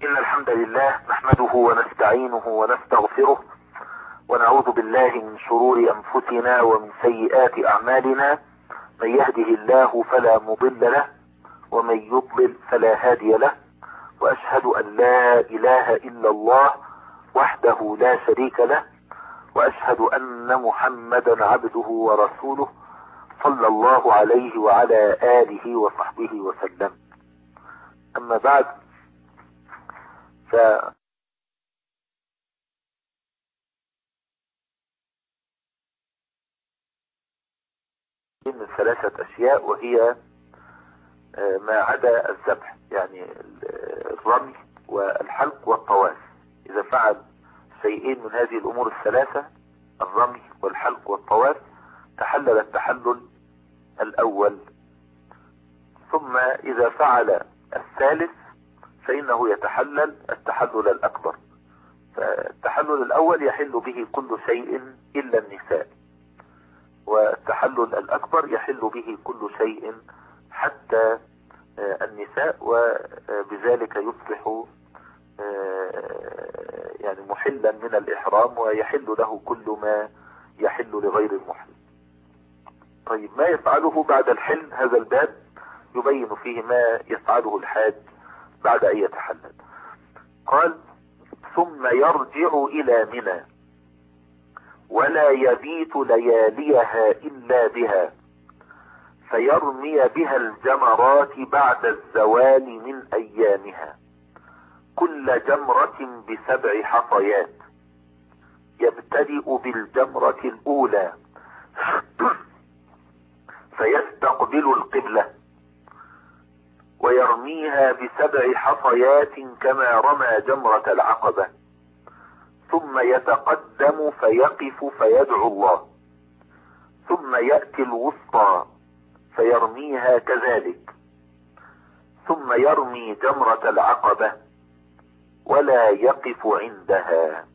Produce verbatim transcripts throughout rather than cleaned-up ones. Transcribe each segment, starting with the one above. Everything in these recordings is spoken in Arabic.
إن الحمد لله نحمده ونستعينه ونستغفره ونعوذ بالله من شرور أنفسنا ومن سيئات أعمالنا. من يهده الله فلا مضل له ومن يضلل فلا هادي له، وأشهد أن لا إله إلا الله وحده لا شريك له، وأشهد أن محمدا عبده ورسوله صلى الله عليه وعلى آله وصحبه وسلم. أما بعد، ف من ثلاثة أشياء، وهي ما عدا الذبح، يعني الرمي والحلق والطواف. إذا فعل شيئين من هذه الأمور الثلاثة، الرمي والحلق والطواف، تحلل التحلل الأول. ثم إذا فعل الثالث فإنه يتحلل التحلل الأكبر. فالتحلل الأول يحل به كل شيء إلا النساء، والتحلل الأكبر يحل به كل شيء حتى النساء، وبذلك يصبح يعني محلا من الإحرام، ويحل له كل ما يحل لغير المحرم. طيب، ما يفعله بعد الحل؟ هذا الباب يبين فيه ما يفعله الحاج بعد أن يتحلل. قال: ثم يرجع إلى منى ولا يبيت لياليها إلا بها، فيرمي بها الجمرات بعد الزوال من أيامها، كل جمرة بسبع حصيات، يبتدئ بالجمرة الأولى فيستقبل القبلة ويرميها بسبع حصيات كما رمى جمرة العقبة، ثم يتقدم فيقف فيدعو الله، ثم يأتي الوسطى فيرميها كذلك، ثم يرمي جمرة العقبة ولا يقف عندها.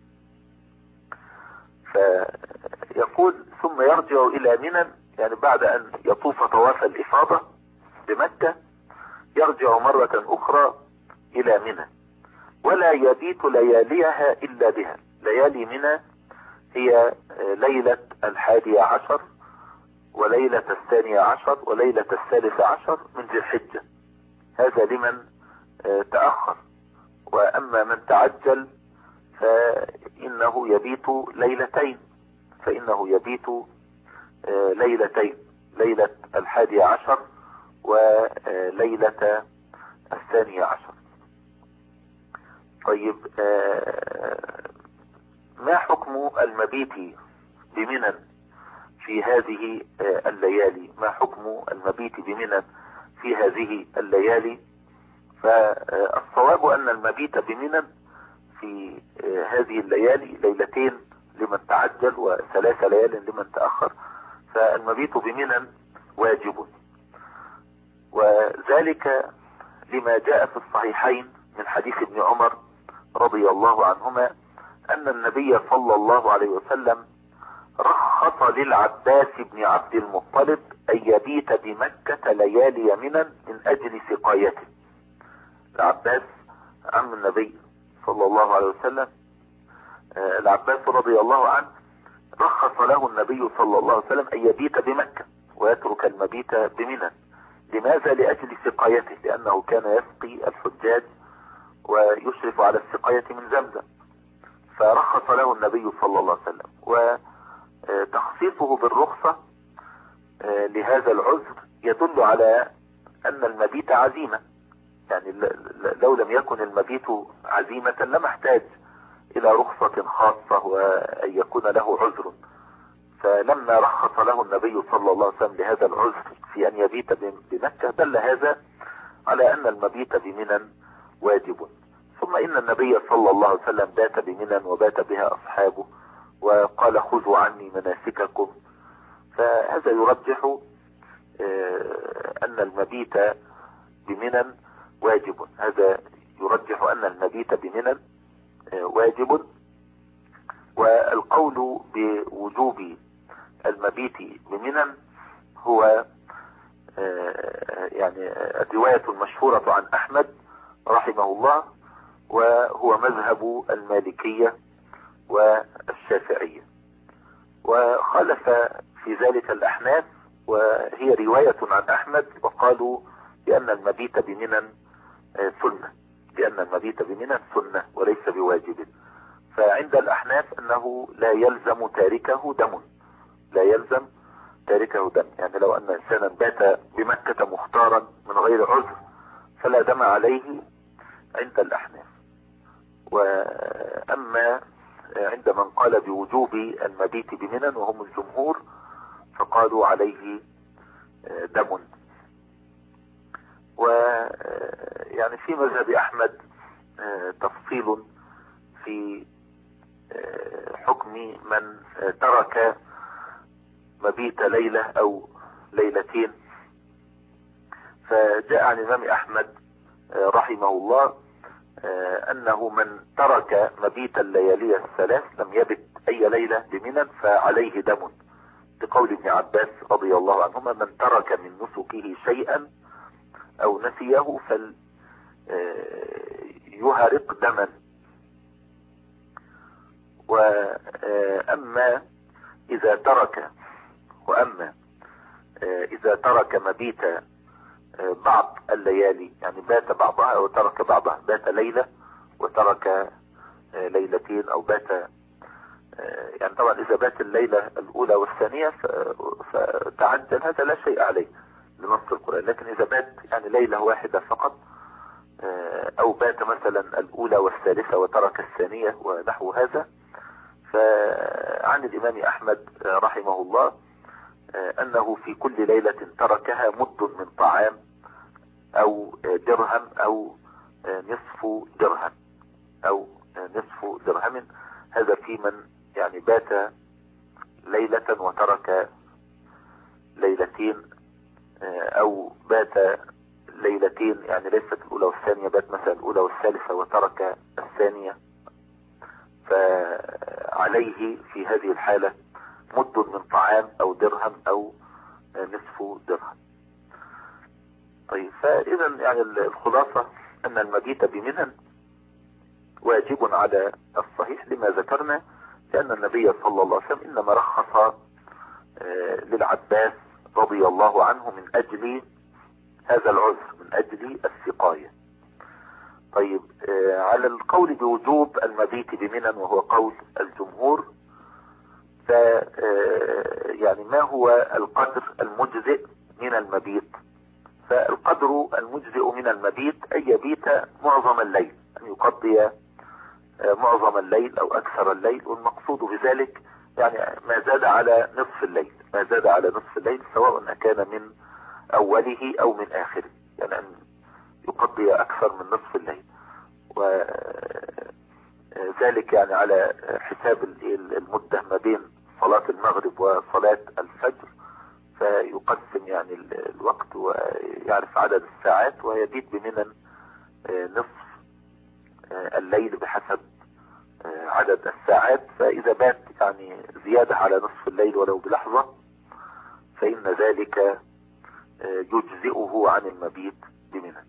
فيقول: ثم يرجع إلى منى، يعني بعد أن يطوف طواف الإفاضة بمكة يرجع مرة أخرى إلى منى، ولا يبيت لياليها إلا بها. ليالي منى هي ليلة الحادية عشر وليلة الثانية عشر وليلة الثالث عشر من ذي الحجة. هذا لمن تأخر، وأما من تعجل فإنه يبيت ليلتين فإنه يبيت ليلتين ليلة الحادية عشر وليلة الثانية عشر. طيب، ما حكم المبيت بمنى في هذه الليالي؟ ما حكم المبيت بمنى في هذه الليالي؟ فالصواب أن المبيت بمنى في هذه الليالي ليلتين لمن تعجل وثلاث ليال لمن تأخر. فالمبيت بمنى واجب، وذلك لما جاء في الصحيحين من حديث ابن عمر رضي الله عنهما أن النبي صلى الله عليه وسلم رخص للعباس بن عبد المطلب أن يبيت بمكة ليالي منى من أجل سقايته. العباس عم النبي صلى الله عليه وسلم، العباس رضي الله عنه رخص له النبي صلى الله عليه وسلم أن يبيت بمكة ويترك المبيت بمنى. لماذا؟ لأجل سقايته، لأنه كان يسقي الحجاج ويشرف على السقاية من زمزم، فرخص له النبي صلى الله عليه وسلم. وتخصيصه بالرخصة لهذا العذر يدل على أن المبيت عزيمة، يعني لو لم يكن المبيت عزيمة لما احتاج إلى رخصة خاصة وأن يكون له عذر. فلما رخص له النبي صلى الله عليه وسلم لهذا العذر في أن يبيت بمكة دل هذا على أن المبيت بمنى واجب. ثم إن النبي صلى الله عليه وسلم بات بمنى وبات بها أصحابه، وقال: خذوا عني مناسككم. فهذا يرجح أن المبيت بمنى واجب، هذا يرجح أن المبيت بمنى واجب. والقول بوجوب المبيت بمنى هو يعني الرواية المشهورة عن أحمد رحمه الله وهو مذهب المالكية والشافعية. وخالف في ذلك الأحناف، وهي رواية عن أحمد، وقالوا بأن المبيت بمنى سنة، بأن المبيت بمنى سنة وليس بواجب. فعند الأحناف أنه لا يلزم تاركه دم، لا يلزم تاركه دم، يعني لو أن إنسانا بات بمكة مختارا من غير عذر فلا دم عليه عند الأحناف. وأما عند من قال بوجوب المبيت بمنى وهم الجمهور فقالوا عليه دم. ويعني في مذهب أحمد تفصيل في حكم من ترك مبيت ليلة أو ليلتين. فجاء عن الإمام أحمد رحمه الله أنه من ترك مبيت الليالي الثلاث لم يبت أي ليلة بمنى فعليه دم، بقول ابن عباس رضي الله عنهما: من ترك من نسكه شيئا أو نسيه فليهرق دما. وأما إذا ترك وأما إذا ترك مبيت بعض الليالي، يعني بات بعضها أو ترك بعضها، بات ليلة وترك ليلتين أو بات، يعني طبعا إذا بات الليلة الأولى والثانية فتعجل هذا لا شيء عليه لنص القرآن. لكن إذا بات يعني ليلة واحدة فقط، أو بات مثلا الأولى والثالثة وترك الثانية ونحو هذا، فعن الإمام أحمد رحمه الله أنه في كل ليلة تركها مد من طعام أو درهم أو نصف درهم أو نصف درهم. هذا في من يعني بات ليلة وترك ليلتين، أو بات ليلتين يعني ليست الأولى والثانية، بات مثلا الأولى والثالثة وترك الثانية، فعليه في هذه الحالة مد من طعام أو درهم أو نصف درهم. طيب، فإذا يعني الخلاصة أن المبيت بمنى واجب على الصحيح لما ذكرنا، لأن النبي صلى الله عليه وسلم إنما رخص للعباس رضي الله عنه من أجل هذا العذر، من أجل السقاية. طيب، على القول بوجوب المبيت بمنى وهو قول الجمهور، ف يعني ما هو القدر المجزئ من المبيت؟ فالقدر المجزئ من المبيت أن يبيت معظم الليل، أن يقضي معظم الليل أو أكثر الليل، والمقصود بذلك يعني ما زاد على نصف الليل، ما زاد على نصف الليل سواء كان من أوله أو من آخره، يعني أن يقضي أكثر من نصف الليل. وذلك يعني على حساب المدة ما بين صلاة المغرب وصلاة الفجر، فيقسم يعني الوقت ويعرف عدد الساعات ويبيت بمنى نصف الليل بحسب عدد الساعات. فإذا بات يعني زيادة على نصف الليل ولو بلحظة فإن ذلك يجزئه عن المبيت بمنى.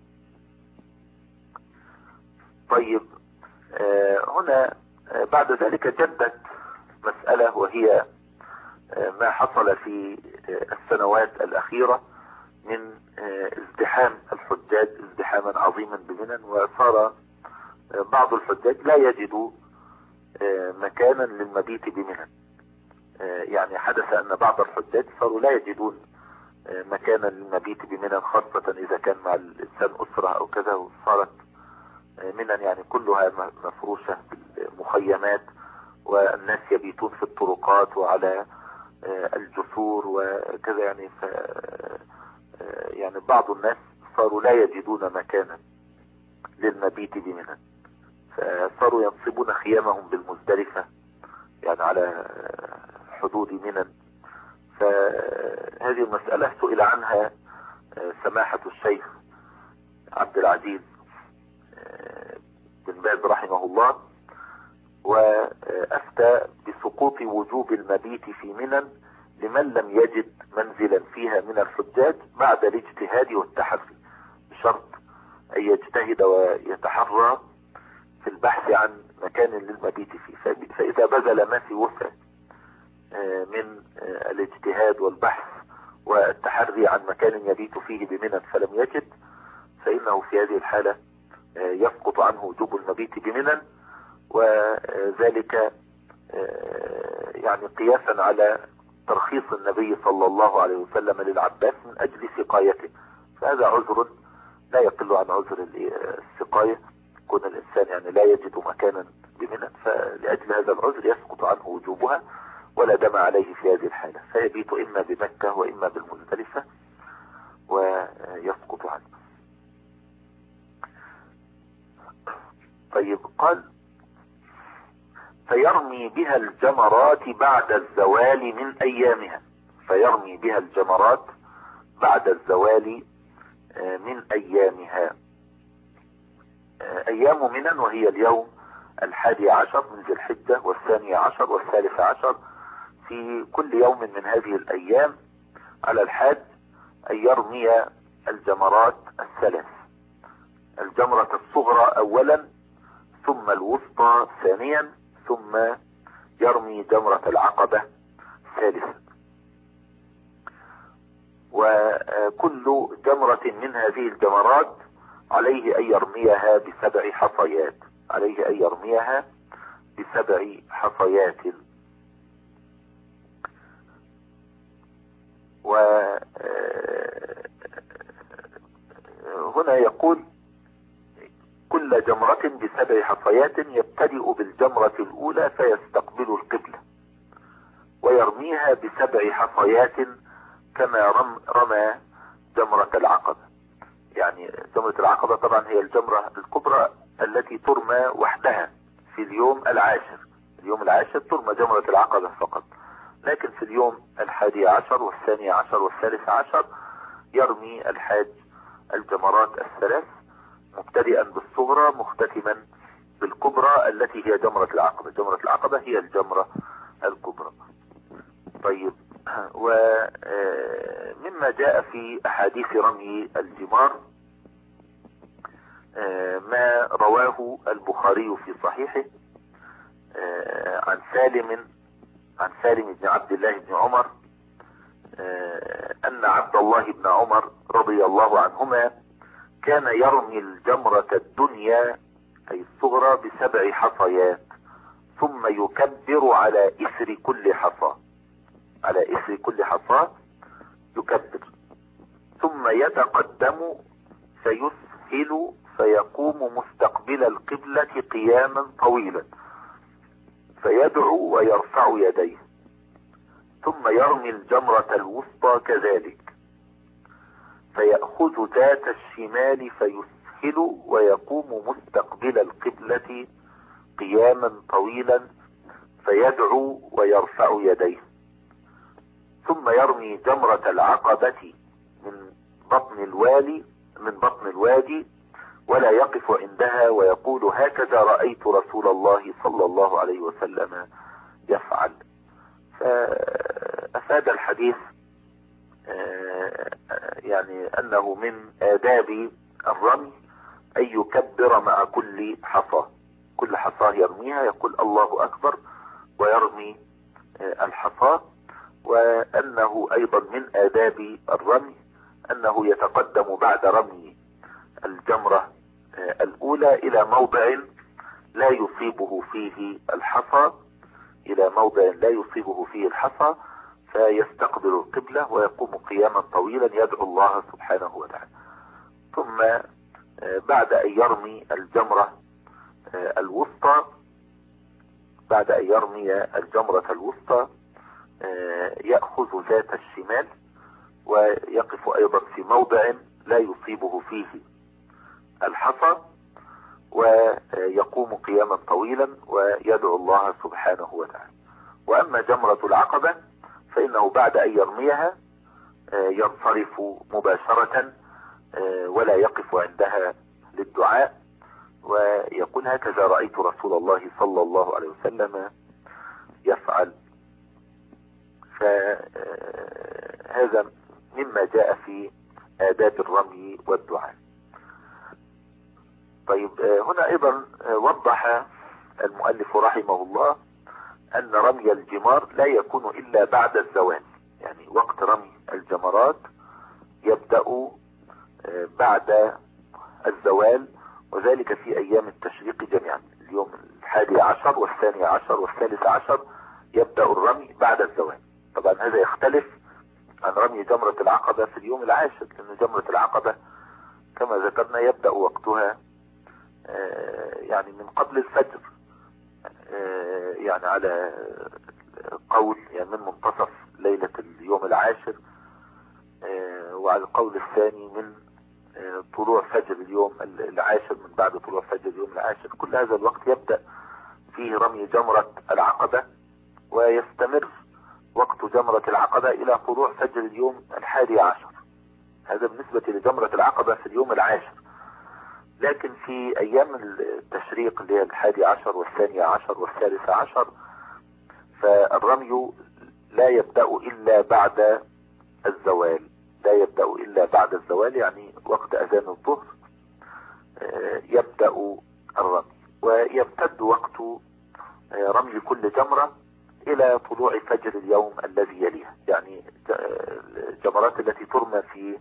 طيب، هنا بعد ذلك جدت مسألة، وهي ما حصل في السنوات الأخيرة من ازدحام الحجاج ازدحاما عظيما بمنى، وصار بعض الحجاج لا يجدوا مكانا للمبيت بمنى. يعني حدث أن بعض الحجاج صاروا لا يجدون مكانا للمبيت بمنى، خاصة إذا كان مع الإنسان أسرة أو كذا، وصارت منى يعني كلها مفروشة بالمخيمات، والناس يبيتون في الطرقات وعلى الجسور وكذا، يعني ف يعني بعض الناس صاروا لا يجدون مكانا للمبيت بمنى، فصاروا ينصبون خيامهم بالمزدلفة يعني على حدود منى. فهذه المسألة سئل عنها سماحة الشيخ عبد العزيز بن باز رحمه الله، وأفتى بسقوط وجوب المبيت في منى لمن لم يجد منزلا فيها من الحجاج بعد الاجتهاد والتحري، بشرط أن يجتهد ويتحرى في البحث عن مكان للمبيت فيه. فإذا بذل ما في وسعه من الاجتهاد والبحث والتحري عن مكان يبيت فيه بمنى فلم يجد، فإنه في هذه الحالة يسقط عنه وجوب المبيت بمنى، وذلك يعني قياسا على ترخيص النبي صلى الله عليه وسلم للعباس من أجل سقايته. فهذا عذر لا يقل عن عذر السقاية، كون الإنسان يعني لا يجد مكانا بمنى، فلأجل هذا العذر يسقط عنه وجوبها ولا دم عليه في هذه الحالة، فيبيت إما بمكة وإما بالمزدلفة ويسقط عنه. طيب، قال فيرمي بها الجمرات بعد الزوال من أيامها. فيرمي بها الجمرات بعد الزوال من أيامها. أيام منى وهي اليوم الحادي عشر من ذي الحجة والثاني عشر والثالث عشر. في كل يوم من هذه الأيام على الحاج أن يرمي الجمرات الثلاث: الجمرة الصغرى أولا، ثم الوسطى ثانيا، ثم يرمي جمرة العقبة ثالثا. وكل جمرة من هذه الجمرات عليه أن يرميها بسبع حصيات، عليه أن يرميها بسبع حصيات. وهنا يقول كل جمرة بسبع حصيات يبتدئ بالجمرة الأولى فيستقبل القبلة ويرميها بسبع حصيات كما رم رمى جمرة العقبة. يعني جمرة العقبة طبعا هي الجمرة الكبرى التي ترمى وحدها في اليوم العاشر. اليوم العاشر ترمى جمرة العقبة فقط، لكن في اليوم الحادي عشر والثاني عشر والثالث عشر يرمي الحاج الجمرات الثلاث، مبتدئا بالصغرى مختتما بالكبرى التي هي جمرة العقبة. جمرة العقبة هي الجمرة الكبرى. طيب، ومما جاء في أحاديث رمي الجمار ما رواه البخاري في صحيحه عن سالم عن سالم بن عبد الله بن عمر أن عبد الله بن عمر رضي الله عنهما كان يرمي الجمرة الدنيا أي الصغرى بسبع حصيات، ثم يكبر على إثر كل حصى، على إثر كل حصى يكبر، ثم يتقدم فيسهل فيقوم مستقبل القبلة قياما طويلا فيدعو ويرفع يديه، ثم يرمي الجمرة الوسطى كذلك فيأخذ ذات الشمال فيسهل ويقوم مستقبل القبلة قياما طويلا فيدعو ويرفع يديه، ثم يرمي جمرة العقبة من بطن الوادي من بطن الوادي ولا يقف عندها ويقول هكذا رأيت رسول الله صلى الله عليه وسلم يفعل. فأفاد الحديث يعني أنه من آداب الرمي أن يكبر مع كل حصى، كل حصى يرميها يقول الله أكبر ويرمي الحصى. وأنه أيضا من آداب الرمي أنه يتقدم بعد رمي الجمرة الأولى إلى موضع لا يصيبه فيه الحصى إلى موضع لا يصيبه فيه الحصى فيستقبل القبلة ويقوم قياما طويلا يدعو الله سبحانه وتعالى. ثم بعد أن يرمي الجمرة الوسطى بعد أن يرمي الجمرة الوسطى يأخذ ذات الشمال ويقف أيضا في موضع لا يصيبه فيه الحصى ويقوم قياما طويلا ويدعو الله سبحانه وتعالى. وأما جمرة العقبة فإنه بعد أن يرميها ينصرف مباشرة ولا يقف عندها للدعاء ويقول هكذا رأيت رسول الله صلى الله عليه وسلم يفعل. فهذا مما جاء في آداب الرمي والدعاء. طيب هنا ايضا وضح المؤلف رحمه الله ان رمي الجمار لا يكون الا بعد الزوال، يعني وقت رمي الجمرات يبدأ بعد الزوال، وذلك في ايام التشريق جميعا، اليوم الحادي عشر والثاني عشر والثالث عشر يبدأ الرمي بعد الزوال. طبعا هذا يختلف عن رمي جمرة العقبة في اليوم العاشر، لأن جمرة العقبة كما ذكرنا يبدأ وقتها يعني من قبل الفجر، يعني على قول يعني من منتصف ليلة اليوم العاشر، وعلى القول الثاني من طلوع فجر اليوم العاشر، من بعد طلوع فجر اليوم العاشر. كل هذا الوقت يبدأ فيه رمي جمرة العقبة، ويستمر وقت جمرة العقبة الى طلوع فجر اليوم الحادي عشر. هذا بالنسبة لجمرة العقبة في اليوم العاشر. لكن في ايام التشريق اللي هي الحادي عشر والثاني عشر والثالث عشر فالرمي لا يبدأ الا بعد الزوال، لا يبدأ الا بعد الزوال، يعني وقت اذان الظهر يبدأ الرمي، ويمتد وقت رمي كل جمرة الى طلوع فجر اليوم الذي يليها. يعني الجمرات التي ترمى في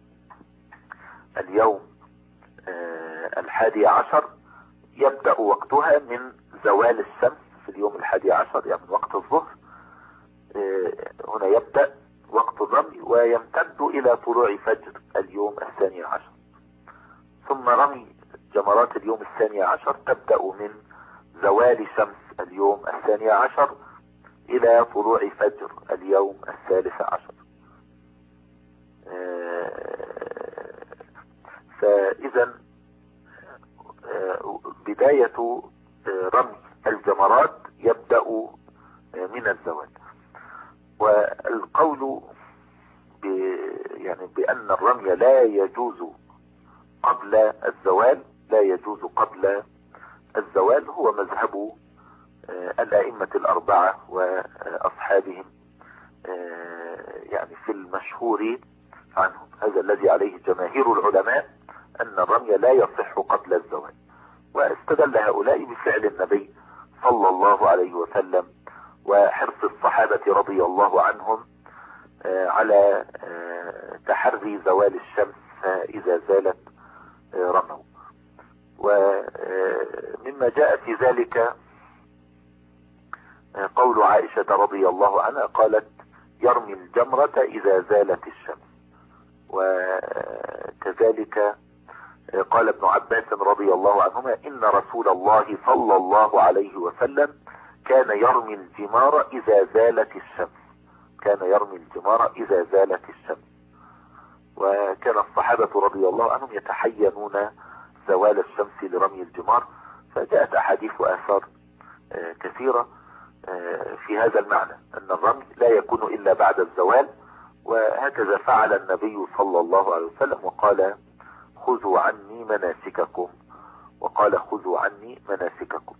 اليوم الحادي عشر يبدأ وقتها من زوال الشمس في اليوم الحادي عشر، يعني من وقت الظهر. هنا يبدأ وقت الرمي ويمتد الى طلوع فجر اليوم الثاني عشر. ثم رمي جمرات اليوم الثاني عشر تبدأ من زوال شمس اليوم الثاني عشر الى طلوع فجر اليوم الثالث عشر. فاذا بداية رمي الجمرات يبدأ من الزوال. والقول ب يعني بأن الرمي لا يجوز قبل الزوال، لا يجوز قبل الزوال، هو مذهب الأئمة الأربعة وأصحابهم يعني في المشهور عنهم. هذا الذي عليه جماهير العلماء، أن الرمي لا يصح قبل الزوال. واستدل هؤلاء بفعل النبي صلى الله عليه وسلم وحرص الصحابة رضي الله عنهم على تحري زوال الشمس، فإذا زالت رموا. ومما جاء في ذلك قول عائشة رضي الله عنها قالت: يرمي الجمرة إذا زالت الشمس. وكذلك قال ابن عباس رضي الله عنهما: إن رسول الله صلى الله عليه وسلم كان يرمي الجمار إذا زالت الشمس، كان يرمي الجمار إذا زالت الشمس. وكان الصحابة رضي الله عنهم يتحينون زوال الشمس لرمي الجمار، فجاءت أحاديث وآثار كثيرة في هذا المعنى، أن الرمي لا يكون إلا بعد الزوال. وهكذا فعل النبي صلى الله عليه وسلم وقال: خذوا عني مناسككم، وقال: خذوا عني مناسككم.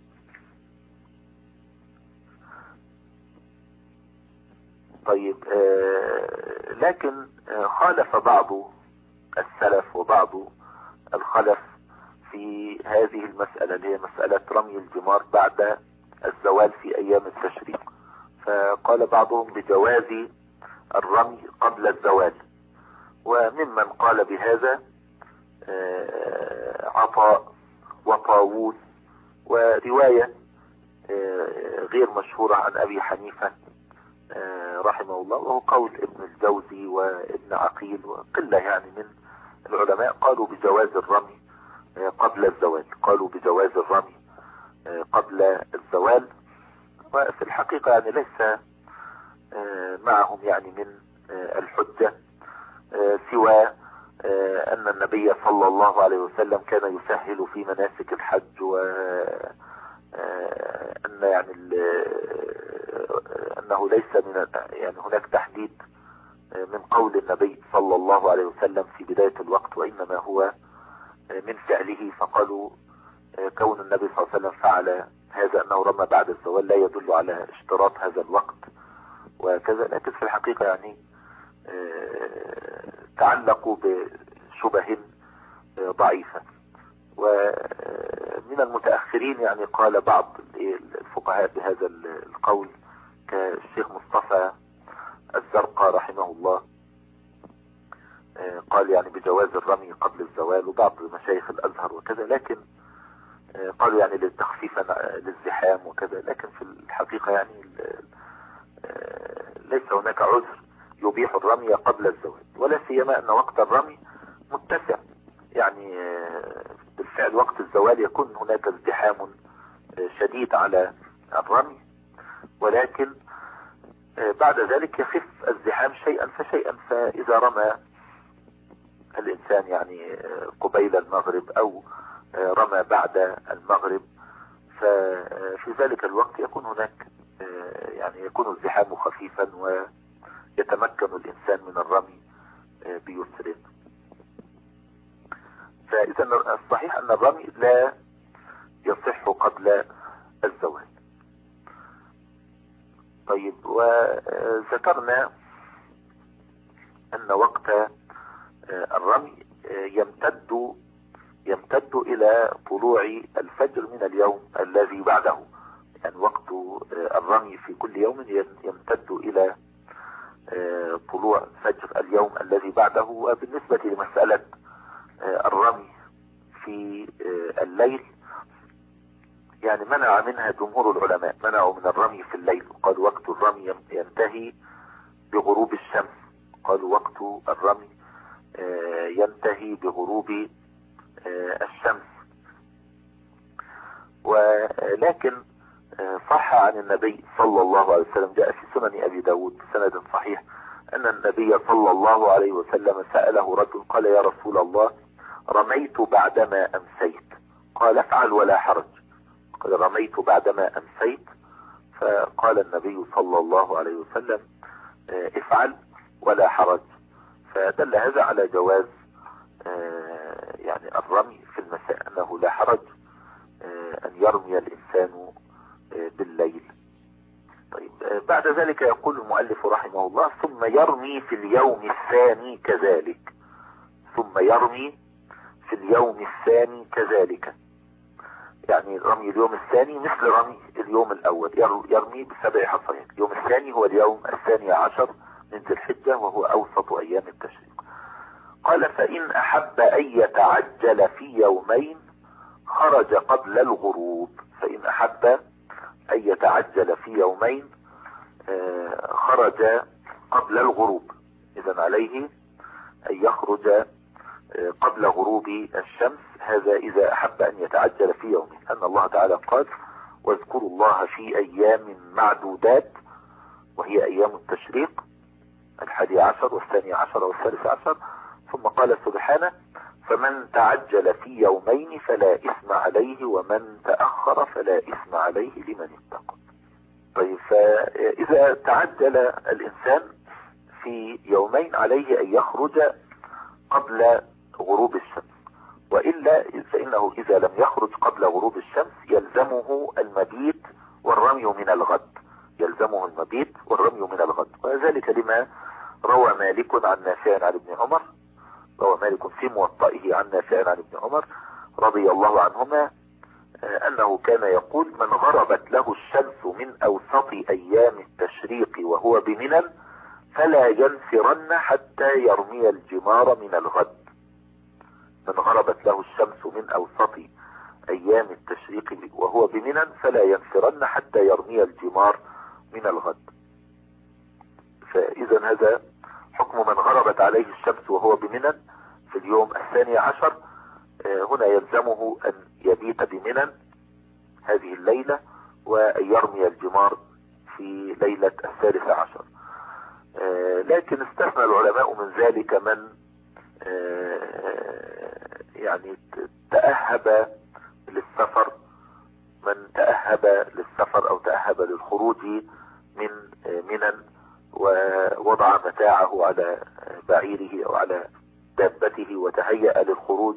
طيب، آه لكن آه خالف بعض السلف وبعض الخلف في هذه المسألة، اللي هي مسألة رمي الجمار بعد الزوال في أيام التشريق. فقال بعضهم بجواز الرمي قبل الزوال. وممن قال بهذا آه عطاء وطاووس، ورواية آه غير مشهورة عن أبي حنيفة رحمه الله، وهو قول ابن الجوزي وابن عقيل وقلة يعني من العلماء، قالوا بجواز الرمي قبل الزوال، قالوا بجواز الرمي قبل الزوال. وفي الحقيقة يعني ليس معهم يعني من الحجة سوى أن النبي صلى الله عليه وسلم كان يسهل في مناسك الحج، و أن يعني أنه ليس من يعني هناك تحديد من قول النبي صلى الله عليه وسلم في بداية الوقت، وإنما هو من فعله. فقالوا كون النبي صلى الله عليه وسلم فعل هذا أنه رمى بعد الزوال لا يدل على اشتراط هذا الوقت وكذا. لكن في الحقيقة يعني تعلقوا بشبه ضعيفة. ومن المتأخرين يعني قال بعض الفقهاء بهذا القول كالشيخ مصطفى الزرقاء رحمه الله، قال يعني بجواز الرمي قبل الزوال، وبعض مشايخ الأزهر وكذا، لكن قالوا يعني للتخفيف للزحام وكذا. لكن في الحقيقة يعني ليس هناك عذر يبيح الرمي قبل الزوال، ولا سيما أن وقت الرمي متسع، يعني بالفعل وقت الزوال يكون هناك ازدحام شديد على الرمي، ولكن بعد ذلك يخف الزحام شيئا فشيئا. فإذا رمى الإنسان يعني قبيل المغرب أو رمى بعد المغرب، ففي ذلك الوقت يكون هناك يعني يكون الزحام خفيفا ويتمكن الإنسان من الرمي بيسر. فإذا الصحيح أن الرمي لا يصح قبل الزوال. طيب، وذكرنا أن وقت الرمي يمتد يمتد إلى طلوع الفجر من اليوم الذي بعده، يعني وقت الرمي في كل يوم يمتد إلى طلوع فجر اليوم الذي بعده. وبالنسبة لمسألة الرمي في الليل يعني منع منها جمهور العلماء، منعوا من الرمي في الليل، وقالوا وقت الرمي ينتهي بغروب الشمس، قالوا وقت الرمي ينتهي بغروب الشمس. ولكن صح عن النبي صلى الله عليه وسلم، جاء في سنن أبي داود بسند صحيح أن النبي صلى الله عليه وسلم سأله رجل قال يا رسول الله رميت بعدما أمسيت، قال افعل ولا حرج. قال رميت بعدما أمسيت، فقال النبي صلى الله عليه وسلم افعل ولا حرج. فدل هذا على جواز يعني الرمي في المساء، أنه لا حرج أن يرمي الإنسان بالليل. طيب، بعد ذلك يقول المؤلف رحمه الله ثم يرمي في اليوم الثاني كذلك، ثم يرمي في اليوم الثاني كذلك، يعني رمي اليوم الثاني مثل رمي اليوم الأول، يرمي بسبع حصيات. اليوم الثاني هو اليوم الثاني عشر من ذي الحجة، وهو أوسط أيام التشريق. قال فإن أحب أن يتعجل في يومين خرج قبل الغروب، فإن أحب أن يتعجل في يومين خرج قبل الغروب، إذن عليه أن يخرج قبل غروب الشمس، هذا إذا أحب أن يتعجل في يومين، أن الله تعالى قال واذكروا الله في أيام معدودات، وهي أيام التشريق الحادي عشر والثاني عشر والثالث عشر. ثم قال سبحانه فمن تعجل في يومين فلا إثم عليه ومن تأخر فلا إثم عليه لمن اتقى. طيب، فإذا تعجل الإنسان في يومين عليه أن يخرج قبل غروب الشمس، وإلا فإنه إذا لم يخرج قبل غروب الشمس يلزمه المبيت والرمي من الغد، يلزمه المبيت والرمي من الغد. وذلك لما روى مالك عن نافع عن ابن عمر، روى مالك في موطئه عن نافع عن ابن عمر رضي الله عنهما أنه كان يقول من غربت له الشمس من أوسط أيام التشريق وهو بمنى فلا ينفرن حتى يرمي الجمار من الغد. من غربت له الشمس من أوسط أيام التشريق وهو بمنى فلا ينفرن حتى يرمي الجمار من الغد. فإذا هذا حكم من غربت عليه الشمس وهو بمنى في اليوم الثاني عشر، هنا يلزمه أن يبيت بمنى هذه الليلة وأن يرمي الجمار في ليلة الثالث عشر. لكن استثنى العلماء من ذلك من يعني تأهب للسفر، من تأهب للسفر أو تأهب للخروج من منى ووضع متاعه على بعيره أو على دابته وتهيأ للخروج،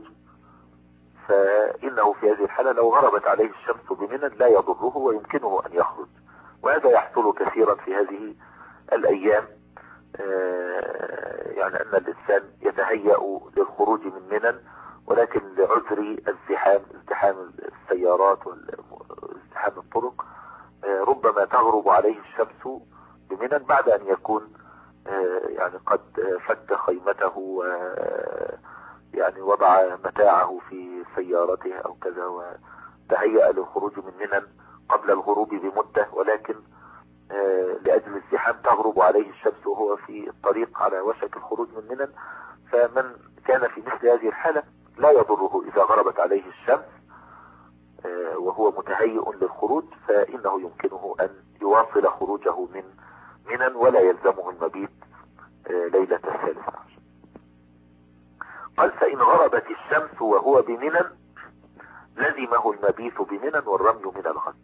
فإنه في هذه الحالة لو غربت عليه الشمس بمنى لا يضره ويمكنه أن يخرج. وهذا يحصل كثيرا في هذه الأيام، يعني أن الإنسان يتهيأ للخروج من منى ولكن لعذر الزحام، ازدحام السيارات وازدحام الطرق، ربما تغرب عليه الشمس بمنى بعد ان يكون يعني قد فك خيمته و يعني وضع متاعه في سيارته او كذا وتهيأ للخروج من منى قبل الغروب بمدة، ولكن لأجل الزحام تغرب عليه الشمس وهو في الطريق على وشك الخروج من منى. فمن كان في مثل هذه الحالة لا يضره إذا غربت عليه الشمس وهو متهيئ للخروج، فإنه يمكنه أن يواصل خروجه من منى ولا يلزمه المبيت ليلة الثالثة عشر. قال فإن غربت الشمس وهو بمنى لزمه المبيت بمنى والرمي من الغد.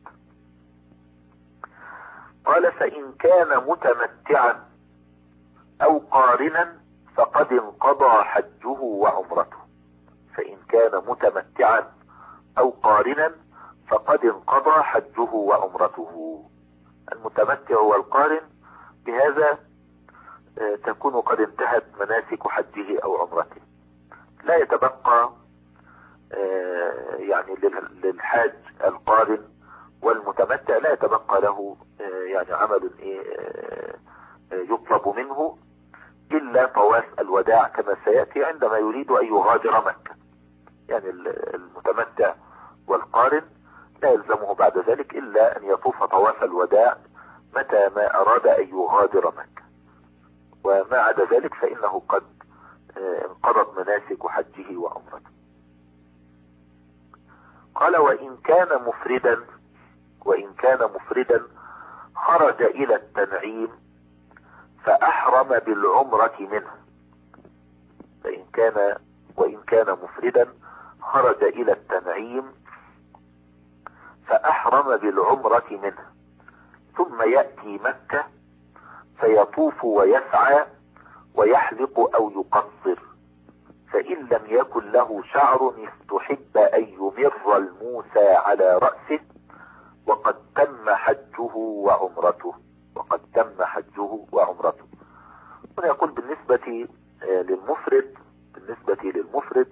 قال فإن كان متمتعا أو قارنا فقد انقضى حجه وعمرته. فإن كان متمتعا أو قارنا فقد انقضى حجه وعمرته. المتمتع والقارن بهذا تكون قد انتهت مناسك حجه أو عمرته، لا يتبقى يعني للحاج القارن والمتمتع لا يتبقى له يعني عمل يطلب منه إلا طواف الوداع كما سيأتي عندما يريد أن يغادر مكة. يعني المتمتع والقارن لا يلزمه بعد ذلك إلا أن يطوف طواف الوداع متى ما أراد أن يغادر مكة، وما عدا ذلك فإنه قد انقضت مناسك حجه وعمرته. قال وإن كان مفردا وإن كان مفردا خرج إلى التنعيم فأحرم بالعمرة منه. فإن كان وإن كان مفردا خرج إلى التنعيم فأحرم بالعمرة منه ثم يأتي مكة فيطوف ويسعى ويحلق أو يقصر، فإن لم يكن له شعر استحب أن يمر الموسى على رأسه وقد تم حجه وعمرته وقد تم حجه وعمرته. هنا يقول بالنسبة للمفرد بالنسبة للمفرد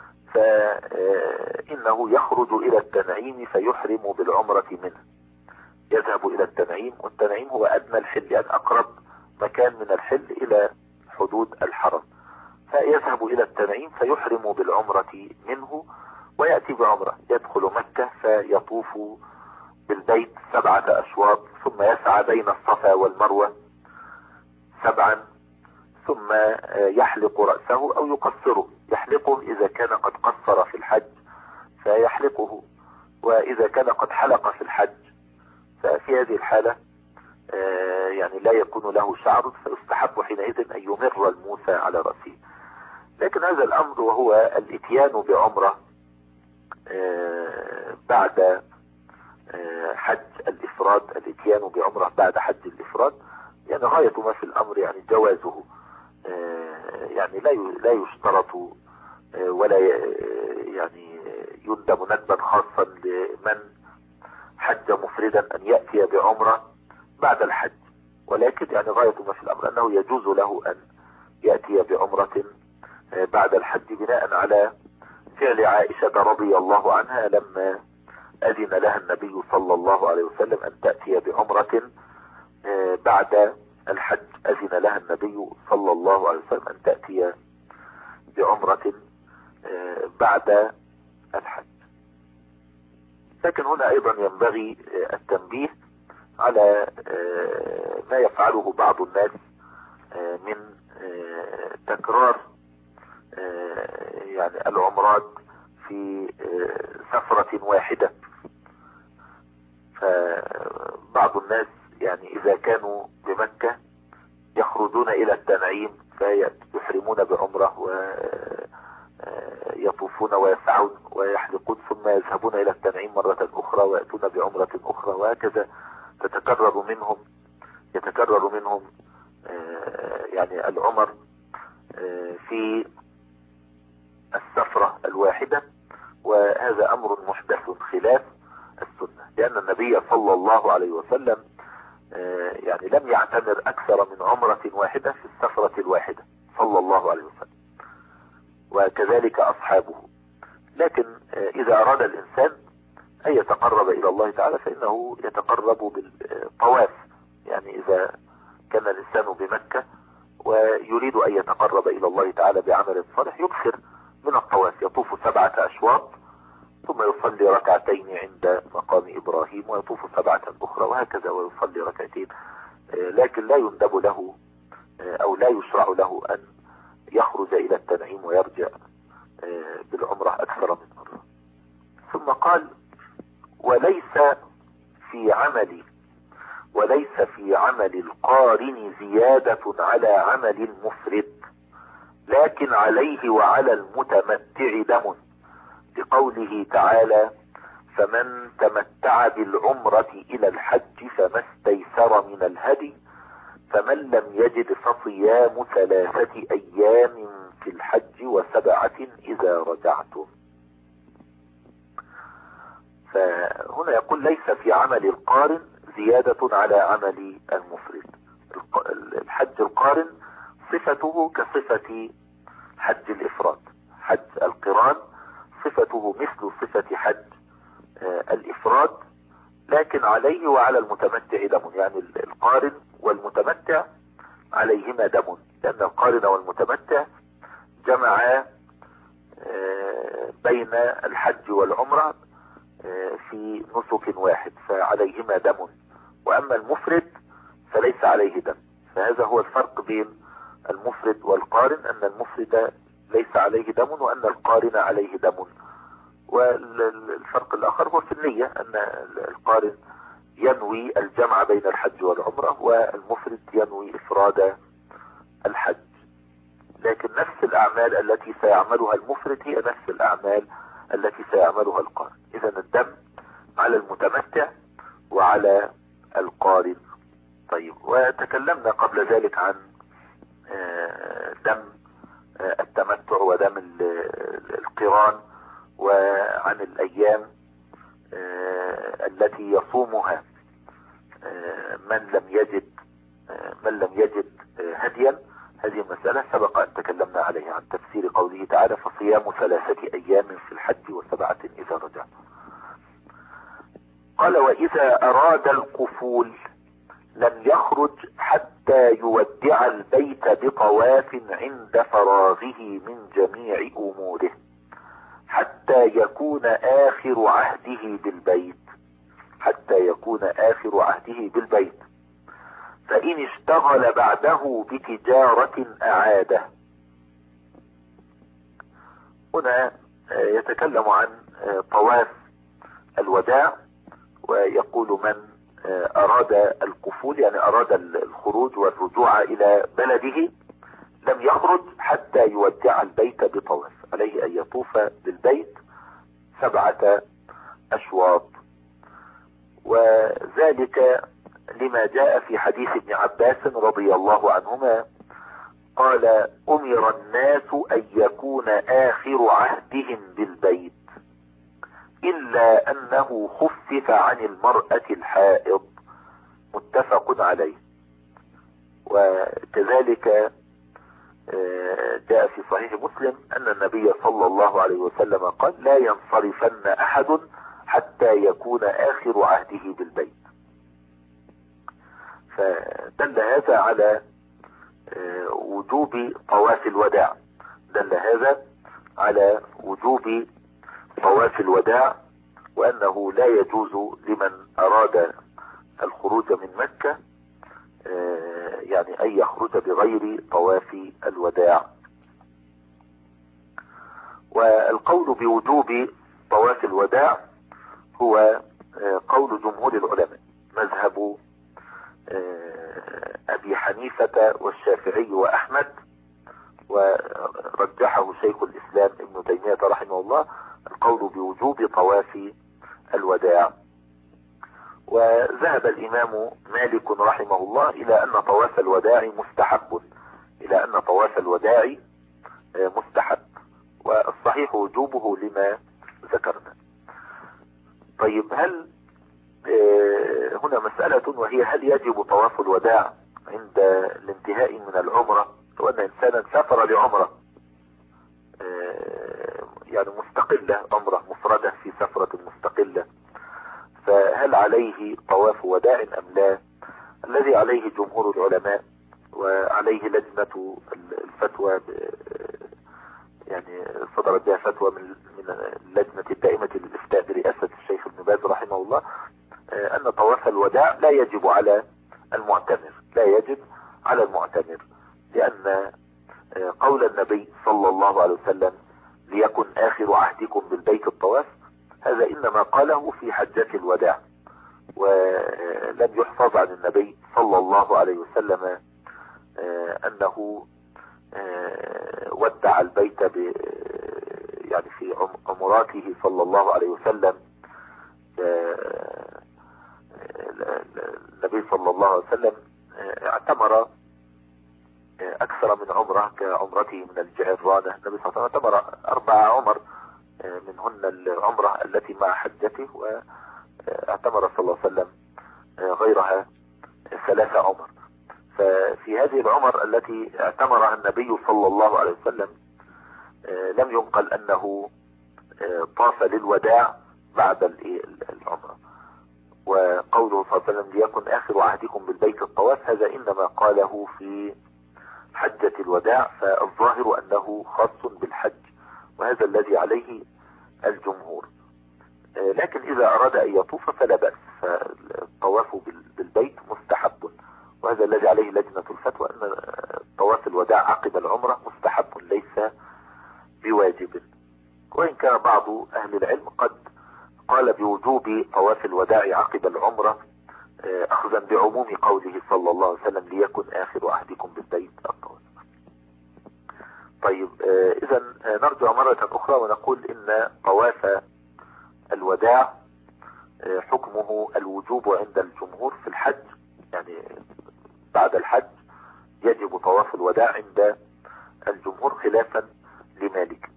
فإنه يخرج إلى التنعيم فيحرم بالعمرة منه. يذهب إلى التنعيم، والتنعيم هو أدنى الحل يعني أقرب مكان من الحل إلى حدود الحرم، فيذهب إلى التنعيم فيحرم بالعمرة منه ويأتي بعمرة، يدخل مكة فيطوف بالبيت سبعة أشواط ثم يسعى بين الصفا والمروة سبعا ثم يحلق رأسه أو يقصره. يحلقه إذا كان قد قصر في الحج فيحلقه، وإذا كان قد حلق في الحج ففي هذه الحالة يعني لا يكون له شعر فيستحب حينئذ أن يمر الموسى على رأسه. لكن هذا الأمر وهو الاتيان بعمرة بعد حج الإفراد، الاتيان بعمرة بعد حج الإفراد يعني غاية ما في الأمر يعني جوازه، يعني لا لا يشترط ولا يعني يندب ندبا خاصا لمن حج مفردا أن يأتي بعمرة بعد الحج، ولكن يعني غاية ما في الأمر أنه يجوز له أن يأتي بعمرة بعد الحج بناء على فعل عائشة رضي الله عنها لما أذن لها النبي صلى الله عليه وسلم أن تأتي بعمرة بعد الحج. أذن لها النبي صلى الله عليه وسلم أن تأتي بعمرة بعد الحج. لكن هنا أيضا ينبغي التنبيه على ما يفعله بعض الناس من تكرار يعني العمرات في سفرة واحدة. فبعض الناس يعني إذا كانوا بمكة يخرجون إلى التنعيم فيحرمون بعمرة ويطوفون ويسعون ويحلقون ثم يذهبون إلى التنعيم مرة أخرى ويأتون بعمرة أخرى، وهكذا تتكرر منهم يتكرر منهم يعني العمر في السفرة الواحدة، وهذا أمر محدث خلاف السنة، لأن النبي صلى الله عليه وسلم يعني لم يعتمر أكثر من عمرة واحدة في السفرة الواحدة صلى الله عليه وسلم، وكذلك أصحابه. لكن إذا أراد الإنسان أن يتقرب إلى الله تعالى فإنه يتقرب بالطواف. يعني إذا كان الإنسان بمكة ويريد أن يتقرب إلى الله تعالى بعمل صالح يكثر من الطواف، يطوف سبعة أشواط ثم يصلي ركعتين عند مقام إبراهيم ويطوف سبعة أخرى وهكذا ويصلي ركعتين. لكن لا يندب له أو لا يشرع له أن يخرج إلى التنعيم ويرجع بالعمرة أكثر من مرة. ثم قال وليس في عمل وليس في عمل القارن زيادة على عمل المفرد، لكن عليه وعلى المتمتع دم، لقوله تعالى فمن تمتع بالعمرة إلى الحج فما استيسر من الهدي فمن لم يجد فصيام ثلاثة أيام في الحج وسبعة إذا رجعتم. فهنا يقول ليس في عمل القارن زيادة على عمل المفرد. الحج القارن صفته كصفة حج الإفراد. حج القران صفته مثل صفة حج الإفراد، لكن عليه وعلى المتمتع دم. يعني القارن والمتمتع عليهما دم، لأن القارن والمتمتع جمعا بين الحج والعمرة في نسك واحد فعليهما دم، وأما المفرد فليس عليه دم. فهذا هو الفرق بين المفرد والقارن، أن المفرد ليس عليه دم وأن القارن عليه دم. والفرق الآخر هو في النية، أن القارن ينوي الجمع بين الحج والعمرة والمفرد ينوي إفراد الحج. لكن نفس الأعمال التي سيعملها المفرد هي نفس الأعمال التي سيعملها القارن. إذن الدم على المتمتع وعلى القارن. طيب، وتكلمنا قبل ذلك عن دم التمتع ودم القران وعن الأيام التي يصومها من لم يجد من لم يجد هديا. هذه المسألة سبق أن تكلمنا عليها عن تفسير قوله تعالى فصيام ثلاثة أيام في الحج وسبعة إذا رجع. قال وإذا أراد القفول لم يخرج حتى يودع البيت بطواف عند فراغه من جميع أموره حتى يكون آخر عهده بالبيت حتى يكون آخر عهده بالبيت فإن اشتغل بعده بتجارة أعاده. هنا يتكلم عن طواف الوداع، ويقول من أراد القفول يعني أراد الخروج والرجوع إلى بلده لم يخرج حتى يودع البيت بطواف، عليه أن يطوف بالبيت سبعة أشواط. وذلك لما جاء في حديث ابن عباس رضي الله عنهما قال أمر الناس أن يكون آخر عهدهم بالبيت إلا أنه خفف عن المرأة الحائض، متفق عليه. وكذلك جاء في صحيح مسلم أن النبي صلى الله عليه وسلم قال لا ينصرفن أحد حتى يكون آخر عهده بالبيت. فدل هذا على وجوب طواف الوداع دل هذا على وجوب طواف الوداع وأنه لا يجوز لمن أراد الخروج من مكة يعني أن يخرج بغير طواف الوداع. والقول بوجوب طواف الوداع هو قول جمهور العلماء، مذهب أبي حنيفة والشافعي وأحمد، ورجحه شيخ الإسلام ابن تيمية رحمه الله القول بوجوب طواف الوداع. وذهب الإمام مالك رحمه الله إلى أن طواف الوداع مستحب إلى أن طواف الوداع مستحب، والصحيح وجوبه لما ذكرنا. طيب، هل هنا مسألة وهي هل يجب طواف الوداع عند الانتهاء من العمرة؟ لو أن إنسانا سافر لعمرة يعني مستقلة، عمرة مفردة في سفرة مستقلة، فهل عليه طواف وداع أم لا؟ الذي عليه جمهور العلماء وعليه لجنة الفتوى، يعني صدرت بها فتوى من من اللجنة الدائمة للإفتاء برئاسة الشيخ ابن باز رحمه الله، أن طواف الوداع لا يجب على المعتمر، لا يجب على المعتمر، لأن قول النبي صلى الله عليه وسلم ليكن آخر عهدكم بالبيت الطواف، هذا إنما قاله في حجة الوداع، ولم يحفظ عن النبي صلى الله عليه وسلم أنه ودع البيت ب يعني في عمراته صلى الله عليه وسلم. النبي صلى الله عليه وسلم اعتمر اكثر من عمره كعمرته من الجعرانة. النبي صلى الله عليه وسلم اعتمر اربع عمر، منهن العمرة التي مع حجته، واعتمر صلى الله عليه وسلم غيرها ثلاث عمر. ففي هذه العمر التي اعتمرها النبي صلى الله عليه وسلم لم ينقل انه طاف للوداع بعد العمرة. وقوله صلى الله عليه وسلم ليكن آخر عهدكم بالبيت الطواف، هذا إنما قاله في حجة الوداع، فالظاهر أنه خاص بالحج، وهذا الذي عليه الجمهور. لكن إذا أراد أن يطوف فلا بأس، فالطواف بالبيت مستحب، وهذا الذي عليه لجنة الفتوى، أن طواف الوداع عقب العمرة مستحب ليس بواجب. وإن كان بعض أهل العلم قد قال بوجوب طواف الوداع عقب العمرة، أخذا بعموم قوله صلى الله عليه وسلم ليكن آخر عهدكم بالبيت الطواف. طيب، إذا نرجع مرة أخرى ونقول إن طواف الوداع حكمه الوجوب عند الجمهور في الحج، يعني بعد الحج يجب طواف الوداع عند الجمهور خلافا لمالك.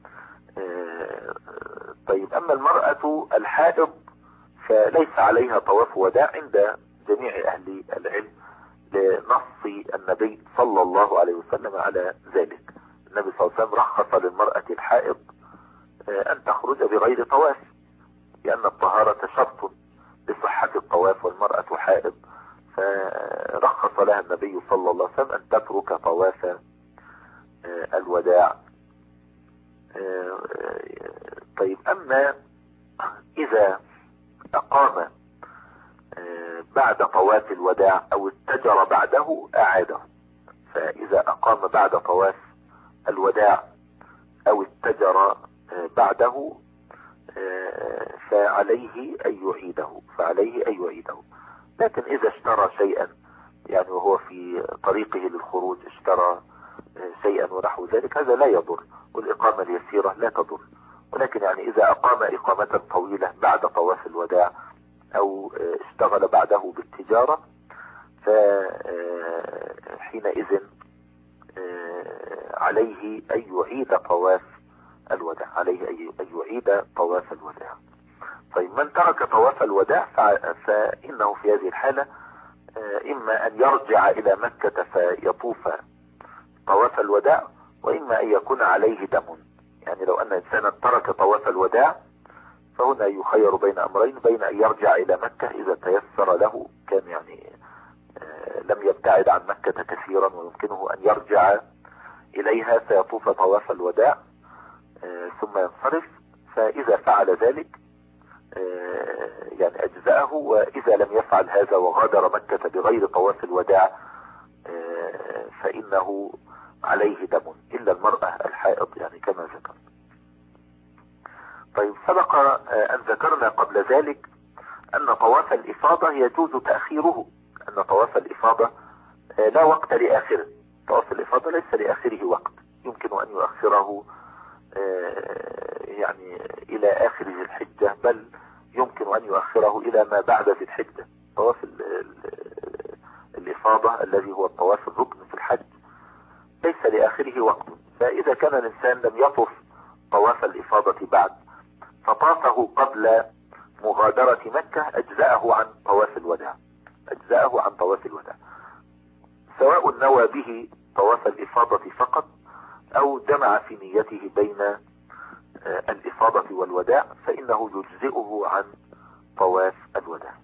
طيب، أما المرأة الحائض فليس عليها طواف وداع عند جميع أهل العلم، لنص النبي صلى الله عليه وسلم على ذلك. النبي صلى الله عليه وسلم رخص للمرأة الحائض أن تخرج بغير طواف، لأن الطهارة شرط لصحة الطواف، والمرأة حائض، فرخص لها النبي صلى الله عليه وسلم أن تترك طواف الوداع. طيب، أما إذا أقام بعد طواف الوداع أو اتجر بعده أعاده، فإذا أقام بعد طواف الوداع أو اتجر بعده فعليه أن يعيده فعليه أن يعيده لكن إذا اشترى شيئا، يعني وهو في طريقه للخروج اشترى شيئا ونحو ذلك، هذا لا يضر، والإقامة اليسيرة لا تضر. ولكن يعني إذا أقام إقامة طويلة بعد طواف الوداع أو اشتغل بعده بالتجارة، فحينئذ عليه أن يعيد طواف الوداع عليه أن يعيد طواف الوداع. طيب، من ترك طواف الوداع فإنه في هذه الحالة إما أن يرجع إلى مكة فيطوف طواف الوداع، وإما أن يكون عليه دم. يعني لو أن إنسانا ترك طواف الوداع فهنا يخير بين أمرين، بين أن يرجع إلى مكة إذا تيسر له، كان يعني لم يبتعد عن مكة كثيرا ويمكنه أن يرجع إليها فيطوف طواف الوداع ثم ينصرف، فإذا فعل ذلك يعني أجزأه. وإذا لم يفعل هذا وغادر مكة بغير طواف الوداع فإنه عليه دم، إلا المرأة الحائض يعني كما ذكر. طيب، سبق أن ذكرنا قبل ذلك أن طواف الإفاضة يجوز تأخيره، أن طواف الإفاضة لا وقت لآخره. طواف الإفاضة ليس لآخره وقت، يمكن أن يؤخره يعني إلى آخر ذي الحجة، بل يمكن أن يؤخره إلى ما بعد ذي الحجة. طواف الإفاضة الذي هو الطواف الركن في الحج ليس لآخره وقت، فإذا كان الإنسان لم يطف طواف الإفاضة بعد فطافه قبل مغادرة مكة أجزأه عن طواف الوداع أجزأه عن طواف الوداع سواء نوى به طواف الإفاضة فقط أو جمع في نيته بين الإفاضة والوداع فإنه يجزئه عن طواف الوداع.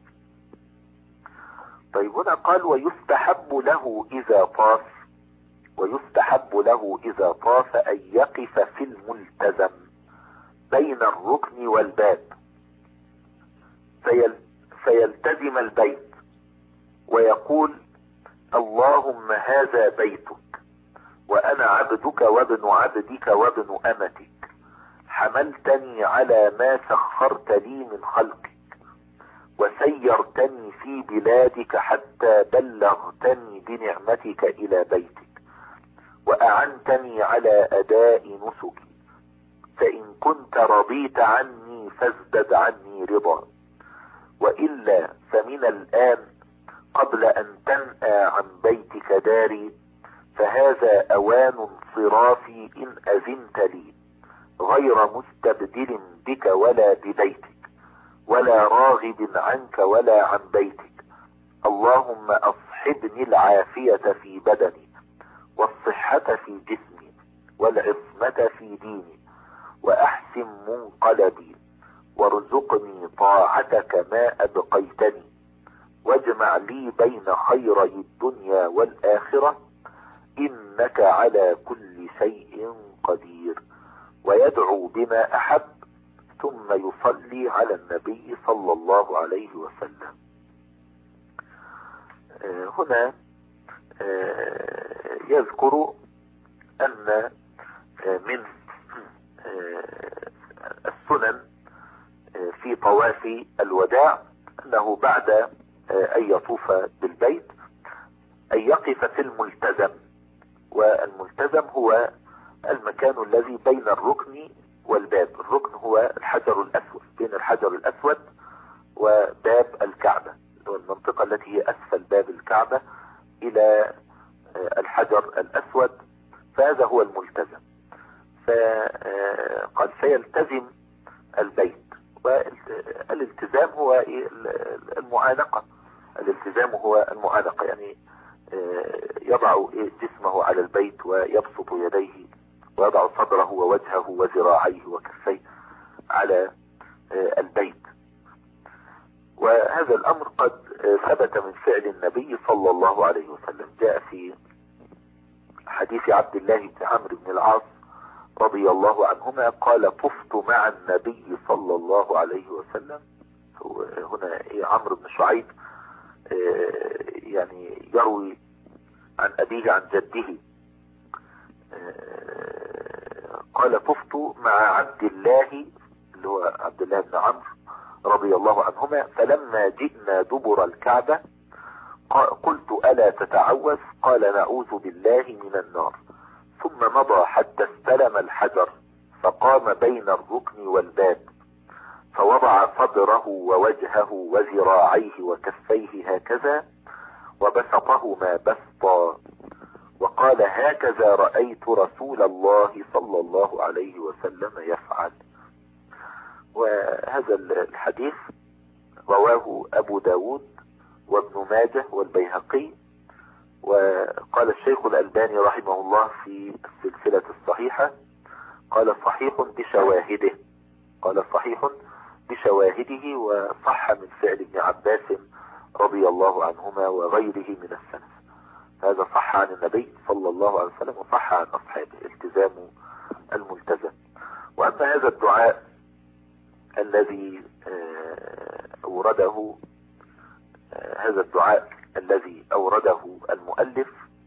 طيب هنا قال ويستحب له إذا طاف ويستحب له إذا طاف أن يقف في الملتزم بين الركن والباب فيل فيلتزم البيت ويقول اللهم هذا بيتك وأنا عبدك وابن عبدك وابن أمتك حملتني على ما سخرت لي من خلقك وسيرتني في بلادك حتى بلغتني بنعمتك إلى بيتك وأعنتني على أداء نسكي فإن كنت رضيت عني فازدد عني رضا وإلا فمن الآن قبل أن تنأى عن بيتك داري فهذا أوان انصرافي إن أذنت لي غير مستبدل بك ولا ببيتك ولا راغب عنك ولا عن بيتك اللهم أصحبني العافية في بدني والصحة في جسمي والعصمة في ديني وأحسن منقلبي وارزقني طاعتك ما أبقيتني واجمع لي بين خيري الدنيا والآخرة إنك على كل شيء قدير ويدعو بما أحب ثم يصلي على النبي صلى الله عليه وسلم. هنا يذكر أن من السنن في طواف الوداع أنه بعد أن يطوف بالبيت أن يقف في الملتزم والملتزم هو المكان الذي بين الركن والباب. الركن هو الحجر الأسود بين الحجر الأسود وباب الكعبة المنطقة التي هي أسفل باب الكعبة إلى الحجر الأسود فهذا هو الملتزم. فقد سيلتزم البيت والالتزام هو المعانقة الالتزام هو المعانقة يعني يضع جسمه على البيت ويبسط يديه ويضع صدره ووجهه وذراعيه وكفيه على البيت. وهذا الأمر قد ثبت من فعل النبي صلى الله عليه وسلم. جاء في حديث عبد الله بن عمرو بن العاص رضي الله عنهما قال طفت مع النبي صلى الله عليه وسلم. هنا عمرو بن شعيب يعني يروي عن أبيه عن جده قال طفت مع عبد الله اللي هو عبد الله بن عمرو رضي الله عنهما فلما جئنا دبر الكعبة قلت ألا تتعوذ قال نعوذ بالله من النار ثم مضى حتى استلم الحجر فقام بين الركن والباب فوضع صدره ووجهه وذراعيه وكفيه هكذا وبسطهما بسطا وقال هكذا رأيت رسول الله صلى الله عليه وسلم يفعل. وهذا الحديث رواه أبو داود وابن ماجه والبيهقي. وقال الشيخ الألباني رحمه الله في السلسلة الصحيحة قال صحيح بشواهده قال صحيح بشواهده وصح من فعل ابن عباس رضي الله عنهما وغيره من السلف. هذا صح عن النبي صلى الله عليه وسلم وصح عن أصحابه التزام الملتزم. وأما هذا الدعاء الذي أورده هذا الدعاء الذي أورده المؤلف